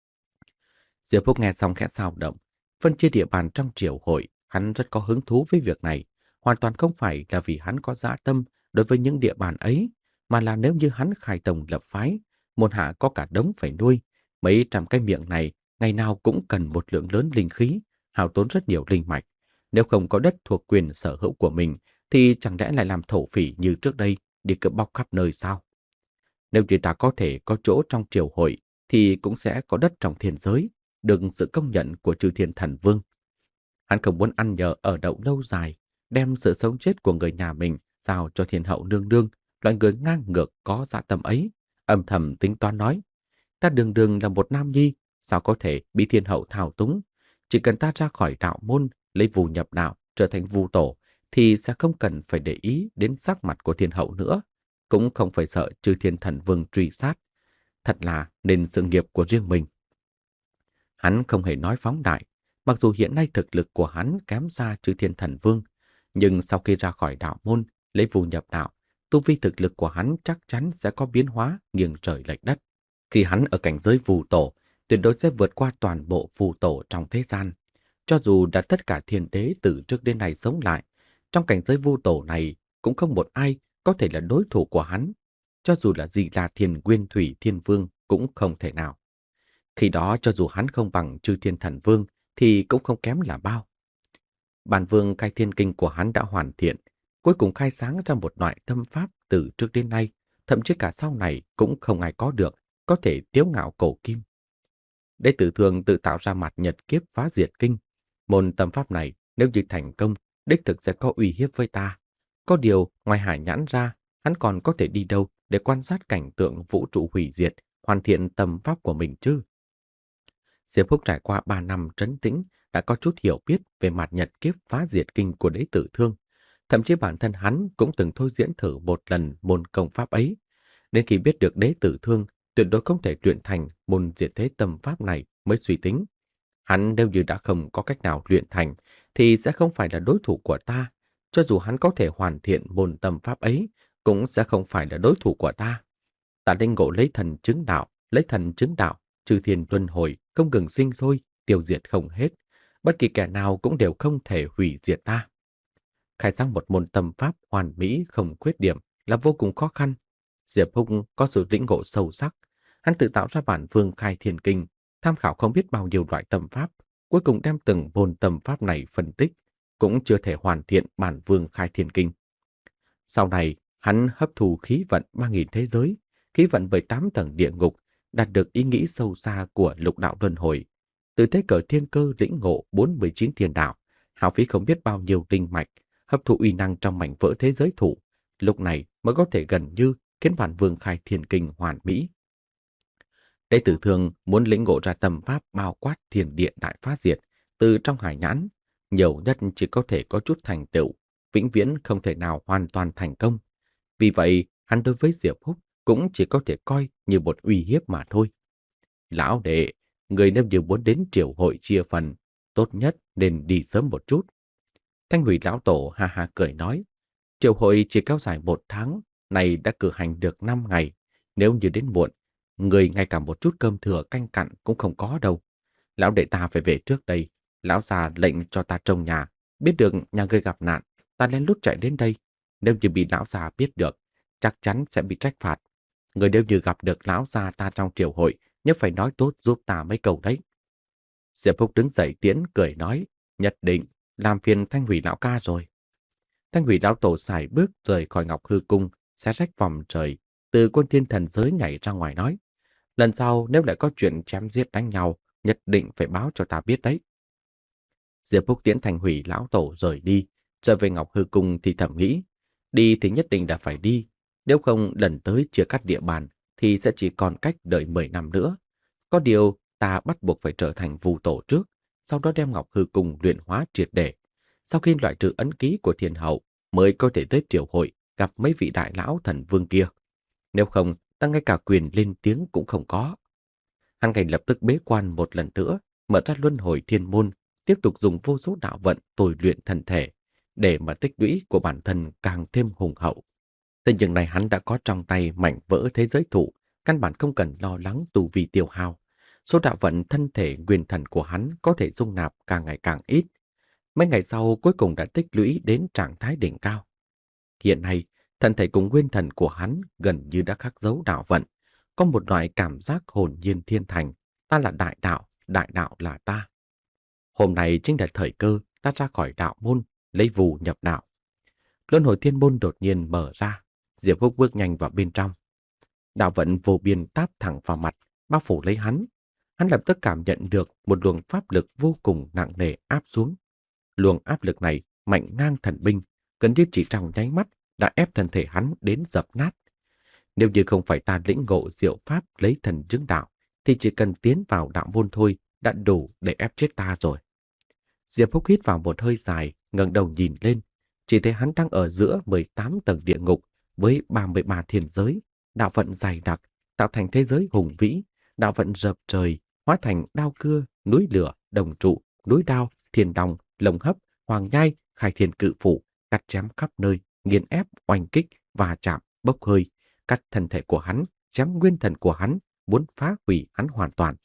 Diệp Phúc nghe xong khẽ sao động, phân chia địa bàn trong triều hội, hắn rất có hứng thú với việc này, hoàn toàn không phải là vì hắn có dã tâm đối với những địa bàn ấy, mà là nếu như hắn khai tông lập phái, môn hạ có cả đống phải nuôi, mấy trăm cái miệng này ngày nào cũng cần một lượng lớn linh khí, hao tốn rất nhiều linh mạch. Nếu không có đất thuộc quyền sở hữu của mình, thì chẳng lẽ lại làm thổ phỉ như trước đây, đi cướp bóc khắp nơi sao? Nếu như ta có thể có chỗ trong triều hội, thì cũng sẽ có đất trong thiên giới, được sự công nhận của chư thiên thần vương. Hắn không muốn ăn nhờ ở đậu lâu dài, đem sự sống chết của người nhà mình giao cho thiên hậu nương nương, loại người ngang ngược có dạ tâm ấy, âm thầm tính toán nói. Ta đường đường là một nam nhi, sao có thể bị thiên hậu thao túng? Chỉ cần ta ra khỏi đạo môn, lấy vù nhập đạo, trở thành vù tổ, thì sẽ không cần phải để ý đến sắc mặt của thiên hậu nữa, cũng không phải sợ chư thiên thần vương truy sát. Thật là nên sự nghiệp của riêng mình. Hắn không hề nói phóng đại, mặc dù hiện nay thực lực của hắn kém xa chư thiên thần vương, nhưng sau khi ra khỏi đạo môn, lấy vù nhập đạo, tu vi thực lực của hắn chắc chắn sẽ có biến hóa nghiêng trời lệch đất. Khi hắn ở cảnh giới vù tổ, tuyệt đối sẽ vượt qua toàn bộ vù tổ trong thế gian. Cho dù đã tất cả thiên đế từ trước đến nay sống lại, trong cảnh giới vu tổ này cũng không một ai có thể là đối thủ của hắn. Cho dù là gì là Thiền Nguyên Thủy Thiên Vương cũng không thể nào. Khi đó cho dù hắn không bằng chư thiên thần vương thì cũng không kém là bao. Bản vương khai thiên kinh của hắn đã hoàn thiện, cuối cùng khai sáng ra một loại tâm pháp từ trước đến nay, thậm chí cả sau này cũng không ai có được, có thể tiếu ngạo cổ kim. Đế tử thường tự tạo ra mặt nhật kiếp phá diệt kinh. Môn tâm pháp này nếu như thành công, đích thực sẽ có uy hiếp với ta. Có điều, ngoài hải nhãn ra, hắn còn có thể đi đâu để quan sát cảnh tượng vũ trụ hủy diệt, hoàn thiện tâm pháp của mình chứ? Diệp Phúc trải qua ba năm trấn tĩnh, đã có chút hiểu biết về mặt nhật kiếp phá diệt kinh của đế tử thương. Thậm chí bản thân hắn cũng từng thôi diễn thử một lần môn công pháp ấy. Đến khi biết được đế tử thương tuyệt đối không thể luyện thành môn diệt thế tâm pháp này mới suy tính. Hắn nếu như đã không có cách nào luyện thành thì sẽ không phải là đối thủ của ta. Cho dù hắn có thể hoàn thiện môn tâm pháp ấy, cũng sẽ không phải là đối thủ của ta. Ta linh ngộ lấy thần chứng đạo, lấy thần chứng đạo, chư thiên luân hồi, không ngừng sinh sôi, tiêu diệt không hết. Bất kỳ kẻ nào cũng đều không thể hủy diệt ta. Khai sáng một môn tâm pháp hoàn mỹ không khuyết điểm là vô cùng khó khăn. Diệp Phúc có sự lĩnh ngộ sâu sắc. Hắn tự tạo ra bản vương khai thiên kinh, tham khảo không biết bao nhiêu loại tâm pháp, cuối cùng đem từng môn tâm pháp này phân tích, cũng chưa thể hoàn thiện bản vương khai thiên kinh. Sau này, hắn hấp thu khí vận ba nghìn thế giới, khí vận mười tám tầng địa ngục, đạt được ý nghĩ sâu xa của lục đạo luân hồi. Từ thế cờ thiên cơ lĩnh ngộ bốn mươi chín thiên đạo, hao phí không biết bao nhiêu linh mạch, hấp thụ uy năng trong mảnh vỡ thế giới thủ, lúc này mới có thể gần như khiến bản vương khai thiên kinh hoàn mỹ. Đệ tử thường muốn lĩnh ngộ ra tâm pháp bao quát thiên địa đại phá diệt từ trong hải nhãn, nhiều nhất chỉ có thể có chút thành tựu, vĩnh viễn không thể nào hoàn toàn thành công. Vì vậy, hắn đối với Diệp Húc cũng chỉ có thể coi như một uy hiếp mà thôi. Lão đệ, người nếu như muốn đến triều hội chia phần, tốt nhất nên đi sớm một chút. Thanh Hủy lão tổ ha ha cười nói, triều hội chỉ kéo dài một tháng, này đã cử hành được năm ngày. Nếu như đến muộn, người ngay cả một chút cơm thừa canh cặn cũng không có đâu. Lão đệ ta phải về trước đây. Lão già lệnh cho ta trông nhà. Biết được nhà ngươi gặp nạn, ta lén lút chạy đến đây. Nếu như bị lão già biết được, chắc chắn sẽ bị trách phạt. Người nếu như gặp được lão già ta trong triều hội, nhớ phải nói tốt giúp ta mấy câu đấy. Diệp Phúc đứng dậy tiễn cười nói, nhất định, làm phiền Thanh Hủy lão ca rồi. Thanh Hủy lão tổ xài bước rời khỏi Ngọc Hư Cung, xé rách vòng trời, từ quân thiên thần giới nhảy ra ngoài nói, lần sau nếu lại có chuyện chém giết đánh nhau, nhất định phải báo cho ta biết đấy. Diệp Phúc tiễn Thanh Hủy lão tổ rời đi, trở về Ngọc Hư Cung thì thầm nghĩ, đi thì nhất định đã phải đi, nếu không lần tới chia cắt địa bàn thì sẽ chỉ còn cách đợi mười năm nữa. Có điều ta bắt buộc phải trở thành Vu tổ trước, sau đó đem Ngọc Hư Cung luyện hóa triệt để. Sau khi loại trừ ấn ký của thiên hậu mới có thể tới triều hội gặp mấy vị đại lão thần vương kia. Nếu không, ta ngay cả quyền lên tiếng cũng không có. Hắn Cảnh lập tức bế quan một lần nữa, mở ra luân hồi thiên môn, tiếp tục dùng vô số đạo vận tồi luyện thân thể, để mà tích lũy của bản thân càng thêm hùng hậu. Thế nhưng này hắn đã có trong tay mảnh vỡ thế giới thụ, căn bản không cần lo lắng tu vi tiêu hao. Số đạo vận thân thể nguyên thần của hắn có thể dung nạp càng ngày càng ít. Mấy ngày sau cuối cùng đã tích lũy đến trạng thái đỉnh cao. Hiện nay, thân thể cùng nguyên thần của hắn gần như đã khắc dấu đạo vận. Có một loại cảm giác hồn nhiên thiên thành, ta là đại đạo, đại đạo là ta. Hôm nay chính là thời cơ ta ra khỏi đạo môn, lấy vù nhập đạo. Luân hồi thiên môn đột nhiên mở ra, Diệp Húc bước nhanh vào bên trong. Đạo vận vô biên táp thẳng vào mặt, bao phủ lấy hắn. Hắn lập tức cảm nhận được một luồng pháp lực vô cùng nặng nề áp xuống. Luồng áp lực này mạnh ngang thần binh, gần như chỉ trong nháy mắt đã ép thân thể hắn đến dập nát. Nếu như không phải ta lĩnh ngộ diệu pháp lấy thần chứng đạo, thì chỉ cần tiến vào đạo môn thôi đã đủ để ép chết ta rồi. Diệp Húc hít vào một hơi dài, ngẩng đầu nhìn lên, chỉ thấy hắn đang ở giữa mười tám tầng địa ngục với ba mươi ba thiên giới, đạo vận dày đặc, tạo thành thế giới hùng vĩ, đạo vận rợp trời, hóa thành đao cưa, núi lửa, đồng trụ, núi đao, thiên đồng, lồng hấp, hoàng nhai, khai thiên cự phủ, cắt chém khắp nơi, nghiền ép, oanh kích, và chạm, bốc hơi, cắt thân thể của hắn, chém nguyên thần của hắn, muốn phá hủy hắn hoàn toàn.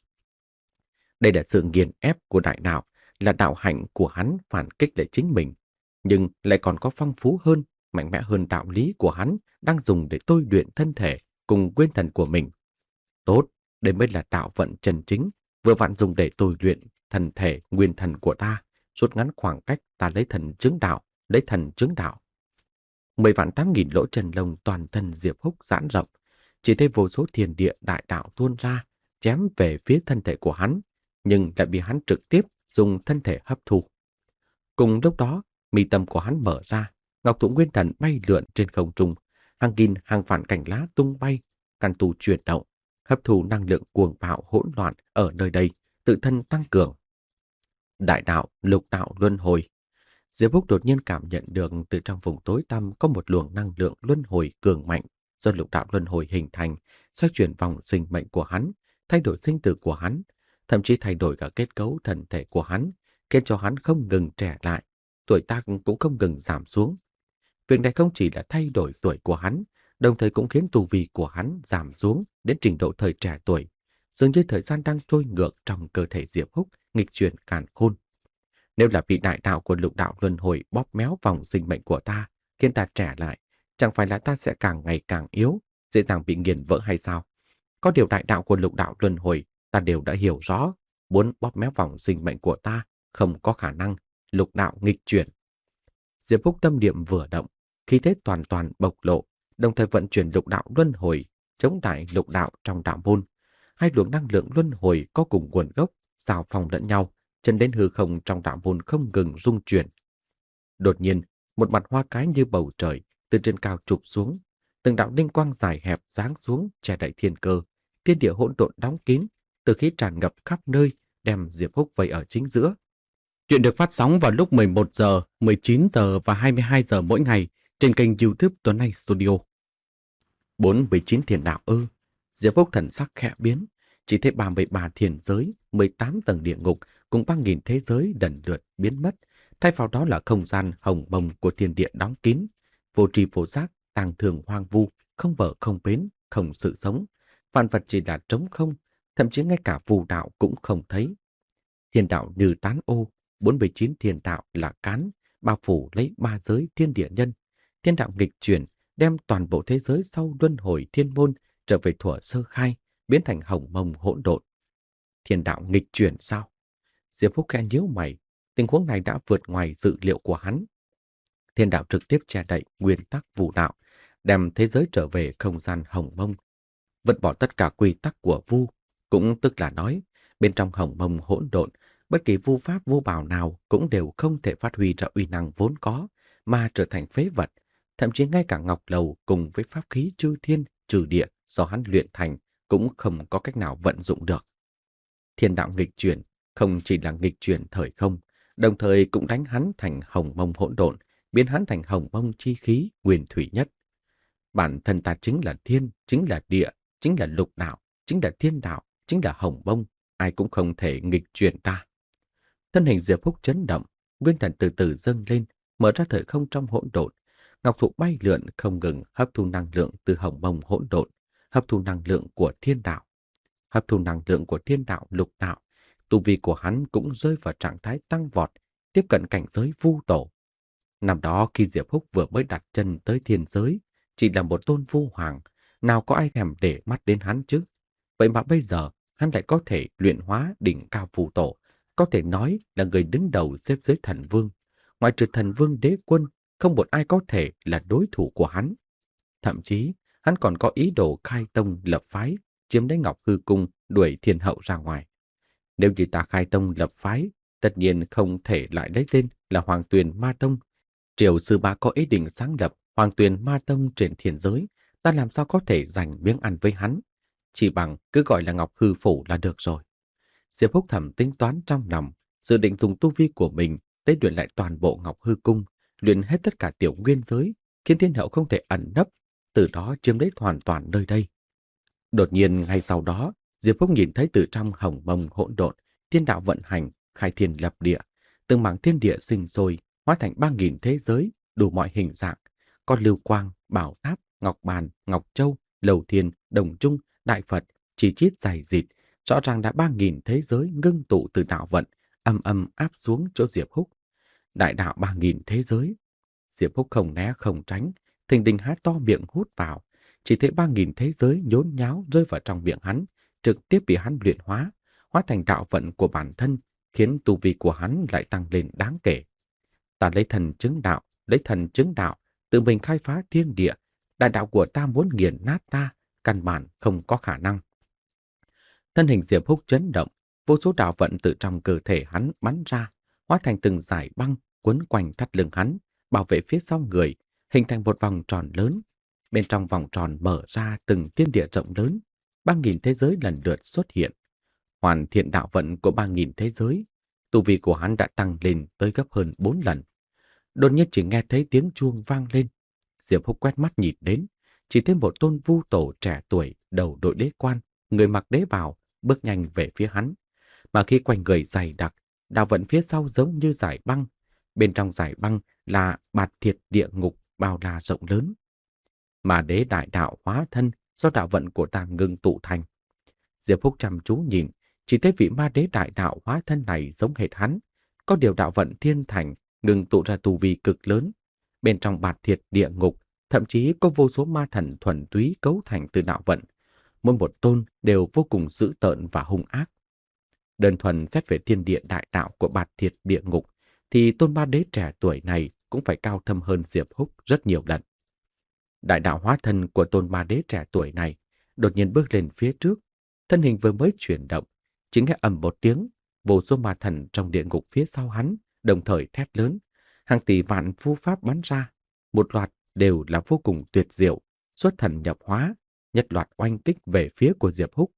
Đây là sự nghiền ép của đại đạo, là đạo hạnh của hắn phản kích lại chính mình, nhưng lại còn có phong phú hơn, mạnh mẽ hơn đạo lý của hắn đang dùng để tôi luyện thân thể cùng nguyên thần của mình. Tốt, đây mới là đạo vận chân chính, vừa vặn dùng để tôi luyện thân thể nguyên thần của ta, rút ngắn khoảng cách ta lấy thần chứng đạo, lấy thần chứng đạo. Mười vạn tám nghìn lỗ chân lông toàn thân Diệp Húc giãn rộng, chỉ thấy vô số thiên địa đại đạo tuôn ra, chém về phía thân thể của hắn, nhưng lại bị hắn trực tiếp dùng thân thể hấp thu. Cùng lúc đó, mi tâm của hắn mở ra, ngọc thụ nguyên thần bay lượn trên không trung, hàng nghìn hàng vạn cành lá tung bay, căn tu chuyển động, hấp thu năng lượng cuồng bạo hỗn loạn ở nơi đây, tự thân tăng cường. Đại đạo, lục đạo luân hồi. Diệp Húc đột nhiên cảm nhận được từ trong vùng tối tăm có một luồng năng lượng luân hồi cường mạnh do lục đạo luân hồi hình thành, xoay chuyển vòng sinh mệnh của hắn, thay đổi sinh tử của hắn, thậm chí thay đổi cả kết cấu thân thể của hắn, khiến cho hắn không ngừng trẻ lại, tuổi tác cũng không ngừng giảm xuống. Việc này không chỉ là thay đổi tuổi của hắn, đồng thời cũng khiến tu vi của hắn giảm xuống đến trình độ thời trẻ tuổi, dường như thời gian đang trôi ngược trong cơ thể Diệp Húc, nghịch chuyển càn khôn. Nếu là bị đại đạo của lục đạo luân hồi bóp méo vòng sinh mệnh của ta, khiến ta trẻ lại, chẳng phải là ta sẽ càng ngày càng yếu, dễ dàng bị nghiền vỡ hay sao? Có điều đại đạo của lục đạo luân hồi ta đều đã hiểu rõ, muốn bóp méo vòng sinh mệnh của ta không có khả năng, lục đạo nghịch chuyển. Diệp Phúc tâm niệm vừa động, khí thế toàn toàn bộc lộ, đồng thời vận chuyển lục đạo luân hồi, chống lại lục đạo trong đạo môn. Hai luồng năng lượng luân hồi có cùng nguồn gốc, xào phòng lẫn nhau, chân đến hư không trong đạo môn không ngừng rung chuyển. Đột nhiên, một mặt hoa cái như bầu trời từ trên cao chụp xuống, từng đạo linh quang dài hẹp giáng xuống che đậy thiên cơ, thiên địa hỗn độn đóng kín, từ khí tràn ngập khắp nơi, đem Diệp Húc vây ở chính giữa. Chuyện được phát sóng vào lúc mười một giờ, mười chín giờ và hai mươi hai giờ mỗi ngày trên kênh YouTube Tuấn Anh Studio. bốn mươi chín thiền đạo ư? Diệp Húc thần sắc khẽ biến, chỉ thấy ba mươi ba thiền giới, mười tám tầng địa ngục cùng ba nghìn thế giới lần lượt biến mất, thay vào đó là không gian hồng bồng của thiên địa đóng kín, vô tri vô giác, tang thường hoang vu, không bờ không bến, không sự sống, vạn vật chỉ là trống không, thậm chí ngay cả phù đạo cũng không thấy. Thiên đạo như tán ô, bốn mươi chín thiên đạo là cán, bao phủ lấy ba giới thiên địa nhân. Thiên đạo nghịch chuyển, đem toàn bộ thế giới sau luân hồi thiên môn trở về thuở sơ khai, biến thành hồng mông hỗn độn. Thiên đạo nghịch chuyển sao? Diệp Húc khẽ nhíu mày, tình huống này đã vượt ngoài dự liệu của hắn. Thiên đạo trực tiếp che đậy nguyên tắc vũ đạo, đem thế giới trở về không gian hồng mông, vứt bỏ tất cả quy tắc của vu, cũng tức là nói, bên trong hồng mông hỗn độn, bất kỳ vu pháp vu bảo nào cũng đều không thể phát huy ra uy năng vốn có, mà trở thành phế vật. Thậm chí ngay cả ngọc lầu cùng với pháp khí chư thiên, trừ địa do hắn luyện thành cũng không có cách nào vận dụng được. Thiên đạo nghịch chuyển không chỉ là nghịch chuyển thời không, đồng thời cũng đánh hắn thành hồng mông hỗn độn, biến hắn thành hồng mông chi khí nguyên thủy nhất. Bản thân ta chính là thiên, chính là địa, chính là lục đạo, chính là thiên đạo, chính là hồng mông, ai cũng không thể nghịch chuyển ta. Thân hình Diệp Húc chấn động, nguyên thần từ từ dâng lên, mở ra thời không trong hỗn độn. Ngọc thụ bay lượn không ngừng hấp thu năng lượng từ hồng mông hỗn độn, hấp thu năng lượng của thiên đạo, hấp thu năng lượng của thiên đạo lục đạo. Tu vi của hắn cũng rơi vào trạng thái tăng vọt, tiếp cận cảnh giới vu tổ. Năm đó khi Diệp Húc vừa mới đặt chân tới thiên giới, chỉ là một tôn vu hoàng, nào có ai thèm để mắt đến hắn chứ? Vậy mà bây giờ, hắn lại có thể luyện hóa đỉnh cao vu tổ, có thể nói là người đứng đầu xếp dưới thần vương. Ngoại trừ thần vương đế quân, không một ai có thể là đối thủ của hắn. Thậm chí, hắn còn có ý đồ khai tông lập phái, chiếm lấy Ngọc Hư Cung, đuổi thiên hậu ra ngoài. Nếu như ta khai tông lập phái, tất nhiên không thể lại lấy tên là Hoàng Tuyền Ma Tông. Triều sư bá có ý định sáng lập Hoàng Tuyền Ma Tông trên thiên giới, ta làm sao có thể giành miếng ăn với hắn? Chỉ bằng cứ gọi là Ngọc Hư Phủ là được rồi. Diệp Húc thầm tính toán trong lòng, dự định dùng tu vi của mình tế luyện lại toàn bộ Ngọc Hư Cung, luyện hết tất cả tiểu nguyên giới, khiến thiên hậu không thể ẩn nấp, từ đó chiếm lấy hoàn toàn nơi đây. Đột nhiên ngay sau đó, Diệp Húc nhìn thấy từ trong hồng mông hỗn độn, thiên đạo vận hành, khai thiên lập địa, từng mảng thiên địa sinh sôi, hóa thành ba nghìn thế giới, đủ mọi hình dạng, có lưu quang, bảo tháp, ngọc bàn, ngọc châu, lầu thiên, đồng trung, đại Phật, chỉ chít dày dịt, rõ ràng đã ba nghìn thế giới ngưng tụ từ đạo vận, âm âm áp xuống chỗ Diệp Húc. Đại đạo ba nghìn thế giới. Diệp Húc không né không tránh, thình lình há to miệng hút vào, chỉ thấy ba nghìn thế giới nhốn nháo rơi vào trong miệng hắn, trực tiếp bị hắn luyện hóa, hóa thành đạo vận của bản thân, khiến tu vi của hắn lại tăng lên đáng kể. Ta lấy thần chứng đạo, lấy thần chứng đạo, tự mình khai phá thiên địa, đại đạo của ta muốn nghiền nát ta, căn bản không có khả năng. Thân hình Diệp Húc chấn động, vô số đạo vận từ trong cơ thể hắn bắn ra, hóa thành từng dải băng quấn quanh thắt lưng hắn, bảo vệ phía sau người, hình thành một vòng tròn lớn. Bên trong vòng tròn mở ra từng thiên địa rộng lớn, ba nghìn thế giới lần lượt xuất hiện. Hoàn thiện đạo vận của ba nghìn thế giới, tu vi của hắn đã tăng lên tới gấp hơn bốn lần. Đột nhiên chỉ nghe thấy tiếng chuông vang lên. Diệp Húc quét mắt nhìn đến, chỉ thấy một tôn vu tổ trẻ tuổi, đầu đội đế quan, người mặc đế bào, bước nhanh về phía hắn. Mà khi quanh người dày đặc, đạo vận phía sau giống như dải băng. Bên trong dải băng là bạt thiệt địa ngục bao la rộng lớn. Mà đế đại đạo hóa thân do đạo vận của ta ngưng tụ thành. Diệp Húc chăm chú nhìn, chỉ thấy vị ma đế đại đạo hóa thân này giống hệt hắn. Có điều đạo vận thiên thành ngưng tụ ra tu vi cực lớn. Bên trong bạt thiệt địa ngục, thậm chí có vô số ma thần thuần túy cấu thành từ đạo vận. Mỗi một tôn đều vô cùng dữ tợn và hung ác. Đơn thuần xét về thiên địa đại đạo của Bạt Thiệt địa ngục, thì tôn ma đế trẻ tuổi này cũng phải cao thâm hơn Diệp Húc rất nhiều lần. Đại đạo hóa thân của tôn ma đế trẻ tuổi này đột nhiên bước lên phía trước, thân hình vừa mới chuyển động, chính nghe ầm một tiếng, vô số ma thần trong địa ngục phía sau hắn đồng thời thét lớn, hàng tỷ vạn phu pháp bắn ra, một loạt đều là vô cùng tuyệt diệu, xuất thần nhập hóa, nhất loạt oanh kích về phía của Diệp Húc.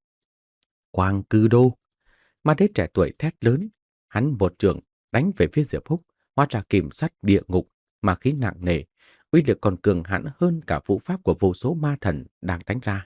Quang Cư Đô, ma đế trẻ tuổi thét lớn, hắn một trường đánh về phía Diệp Húc, hóa ra kìm sắt địa ngục, mà khí nặng nề, uy lực còn cường hãn hơn cả vũ pháp của vô số ma thần đang đánh ra.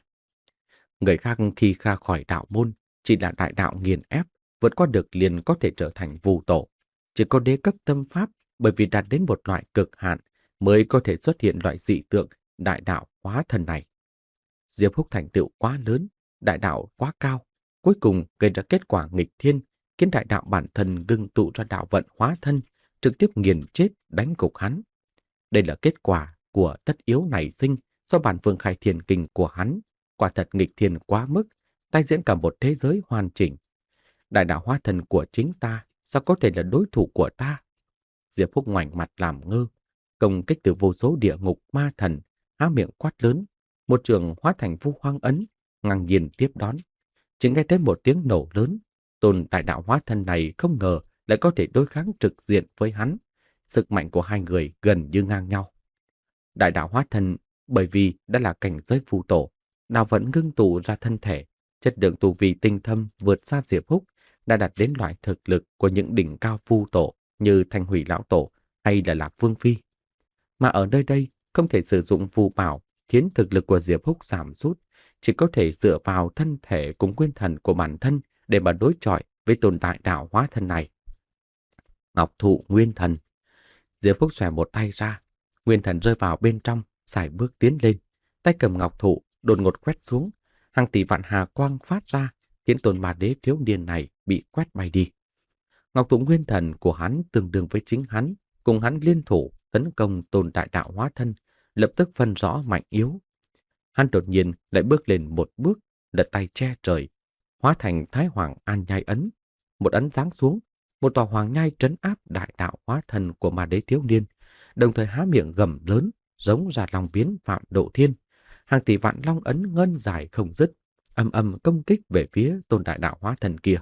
Người khác khi ra khỏi đạo môn chỉ là đại đạo nghiền ép, vượt qua được liền có thể trở thành vù tổ. Chỉ có đế cấp tâm pháp bởi vì đạt đến một loại cực hạn mới có thể xuất hiện loại dị tượng đại đạo hóa thần này. Diệp Húc thành tựu quá lớn, đại đạo quá cao, cuối cùng gây ra kết quả nghịch thiên, khiến đại đạo bản thân ngưng tụ ra đạo vận hóa thân, trực tiếp nghiền chết đánh gục hắn. Đây là kết quả của tất yếu nảy sinh do bản vương khai thiên kinh của hắn, quả thật nghịch thiên quá mức, tái diễn cả một thế giới hoàn chỉnh. Đại đạo hóa thân của chính ta sao có thể là đối thủ của ta? Diệp Húc ngoảnh mặt làm ngơ, công kích từ vô số địa ngục ma thần, há miệng quát lớn, một trường hóa thành Vu Hoang ấn, ngang nhiên tiếp đón. Chỉ nghe thấy một tiếng nổ lớn, tôn đại đạo hóa thân này không ngờ lại có thể đối kháng trực diện với hắn. Sức mạnh của hai người gần như ngang nhau. Đại đạo hóa thân bởi vì đã là cảnh giới phù tổ, đạo vận ngưng tụ ra thân thể, chất lượng tu vi tinh thâm vượt xa Diệp Húc, đã đạt đến loại thực lực của những đỉnh cao phù tổ như Thanh Hủy lão tổ hay là Lạc Vương phi. Mà ở nơi đây không thể sử dụng phù bảo khiến thực lực của Diệp Húc giảm sút, chỉ có thể dựa vào thân thể cùng nguyên thần của bản thân để mà đối chọi với tồn tại đạo hóa thân này. Ngọc thụ nguyên thần. Diệp Húc xòe một tay ra, nguyên thần rơi vào bên trong, sải bước tiến lên, tay cầm ngọc thụ đột ngột quét xuống, hàng tỷ vạn hà quang phát ra, khiến tôn ma đế thiếu niên này bị quét bay đi. Ngọc thụ nguyên thần của hắn tương đương với chính hắn, cùng hắn liên thủ tấn công tôn đại đạo hóa thân, lập tức phân rõ mạnh yếu. Hắn đột nhiên lại bước lên một bước, lật tay che trời, hóa thành Thái Hoàng An Nhai ấn, một ấn giáng xuống, một tòa hoàng nhai trấn áp đại đạo hóa thân của ma đế thiếu niên, đồng thời há miệng gầm lớn, giống ra long biến Phạm Độ Thiên, hàng tỷ vạn long ấn ngân dài không dứt, âm âm công kích về phía tôn đại đạo hóa thân kia.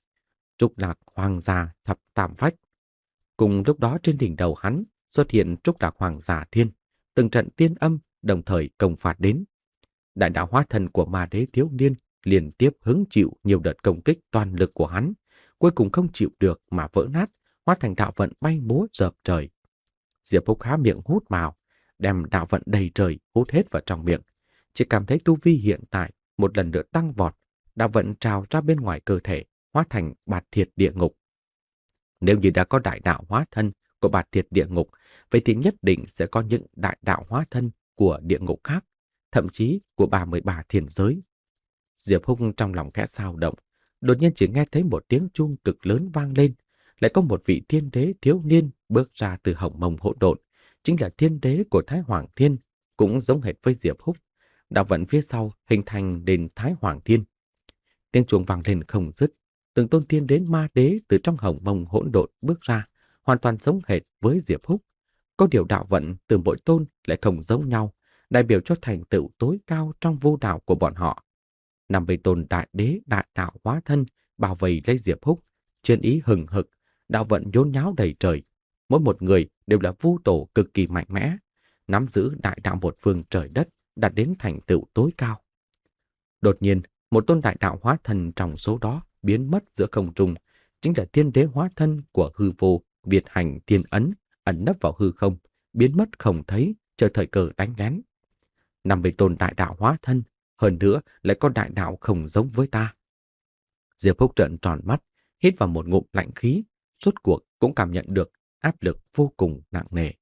Trúc Lạc Hoàng gia thập tam phách. Cùng lúc đó trên đỉnh đầu hắn xuất hiện Trúc Lạc Hoàng giả thiên, từng trận tiên âm đồng thời công phạt đến. Đại đạo hóa thân của ma đế thiếu niên liên tiếp hứng chịu nhiều đợt công kích toàn lực của hắn, cuối cùng không chịu được mà vỡ nát, hóa thành đạo vận bay múa dợp trời. Diệp Húc há miệng hút vào, đem đạo vận đầy trời hút hết vào trong miệng, chỉ cảm thấy tu vi hiện tại một lần nữa tăng vọt, đạo vận trào ra bên ngoài cơ thể, hóa thành Bạt Thiệt địa ngục. Nếu như đã có đại đạo hóa thân của Bạt Thiệt địa ngục, vậy thì nhất định sẽ có những đại đạo hóa thân của địa ngục khác, thậm chí của ba mươi ba thiên giới. Diệp Húc trong lòng khẽ xao động, đột nhiên chỉ nghe thấy một tiếng chuông cực lớn vang lên, lại có một vị thiên đế thiếu niên bước ra từ hồng mông hỗn độn, chính là thiên đế của Thái Hoàng Thiên, cũng giống hệt với Diệp Húc. Đạo vận phía sau hình thành đền Thái Hoàng Thiên. Tiếng chuông vang lên không dứt, từng tôn thiên đến ma đế từ trong hồng mông hỗn độn bước ra, hoàn toàn giống hệt với Diệp Húc. Có điều đạo vận từ mỗi tôn lại không giống nhau, đại biểu cho thành tựu tối cao trong vô đạo của bọn họ. Năm mươi tôn đại đế đại đạo hóa thân bao vây lấy Diệp Húc, chiến ý hừng hực, đạo vận nhốn nháo đầy trời. Mỗi một người đều là vu tổ cực kỳ mạnh mẽ, nắm giữ đại đạo một phương trời đất, đạt đến thành tựu tối cao. Đột nhiên, một tôn đại đạo hóa thân trong số đó biến mất giữa không trung, chính là thiên đế hóa thân của hư vô, Việt hành thiên ấn, ẩn nấp vào hư không, biến mất không thấy, chờ thời cơ đánh lén. Năm mươi tôn đại đạo hóa thân, hơn nữa lại có đại đạo không giống với ta. Diệp Húc trợn tròn mắt, hít vào một ngụm lạnh khí, rốt cuộc cũng cảm nhận được áp lực vô cùng nặng nề.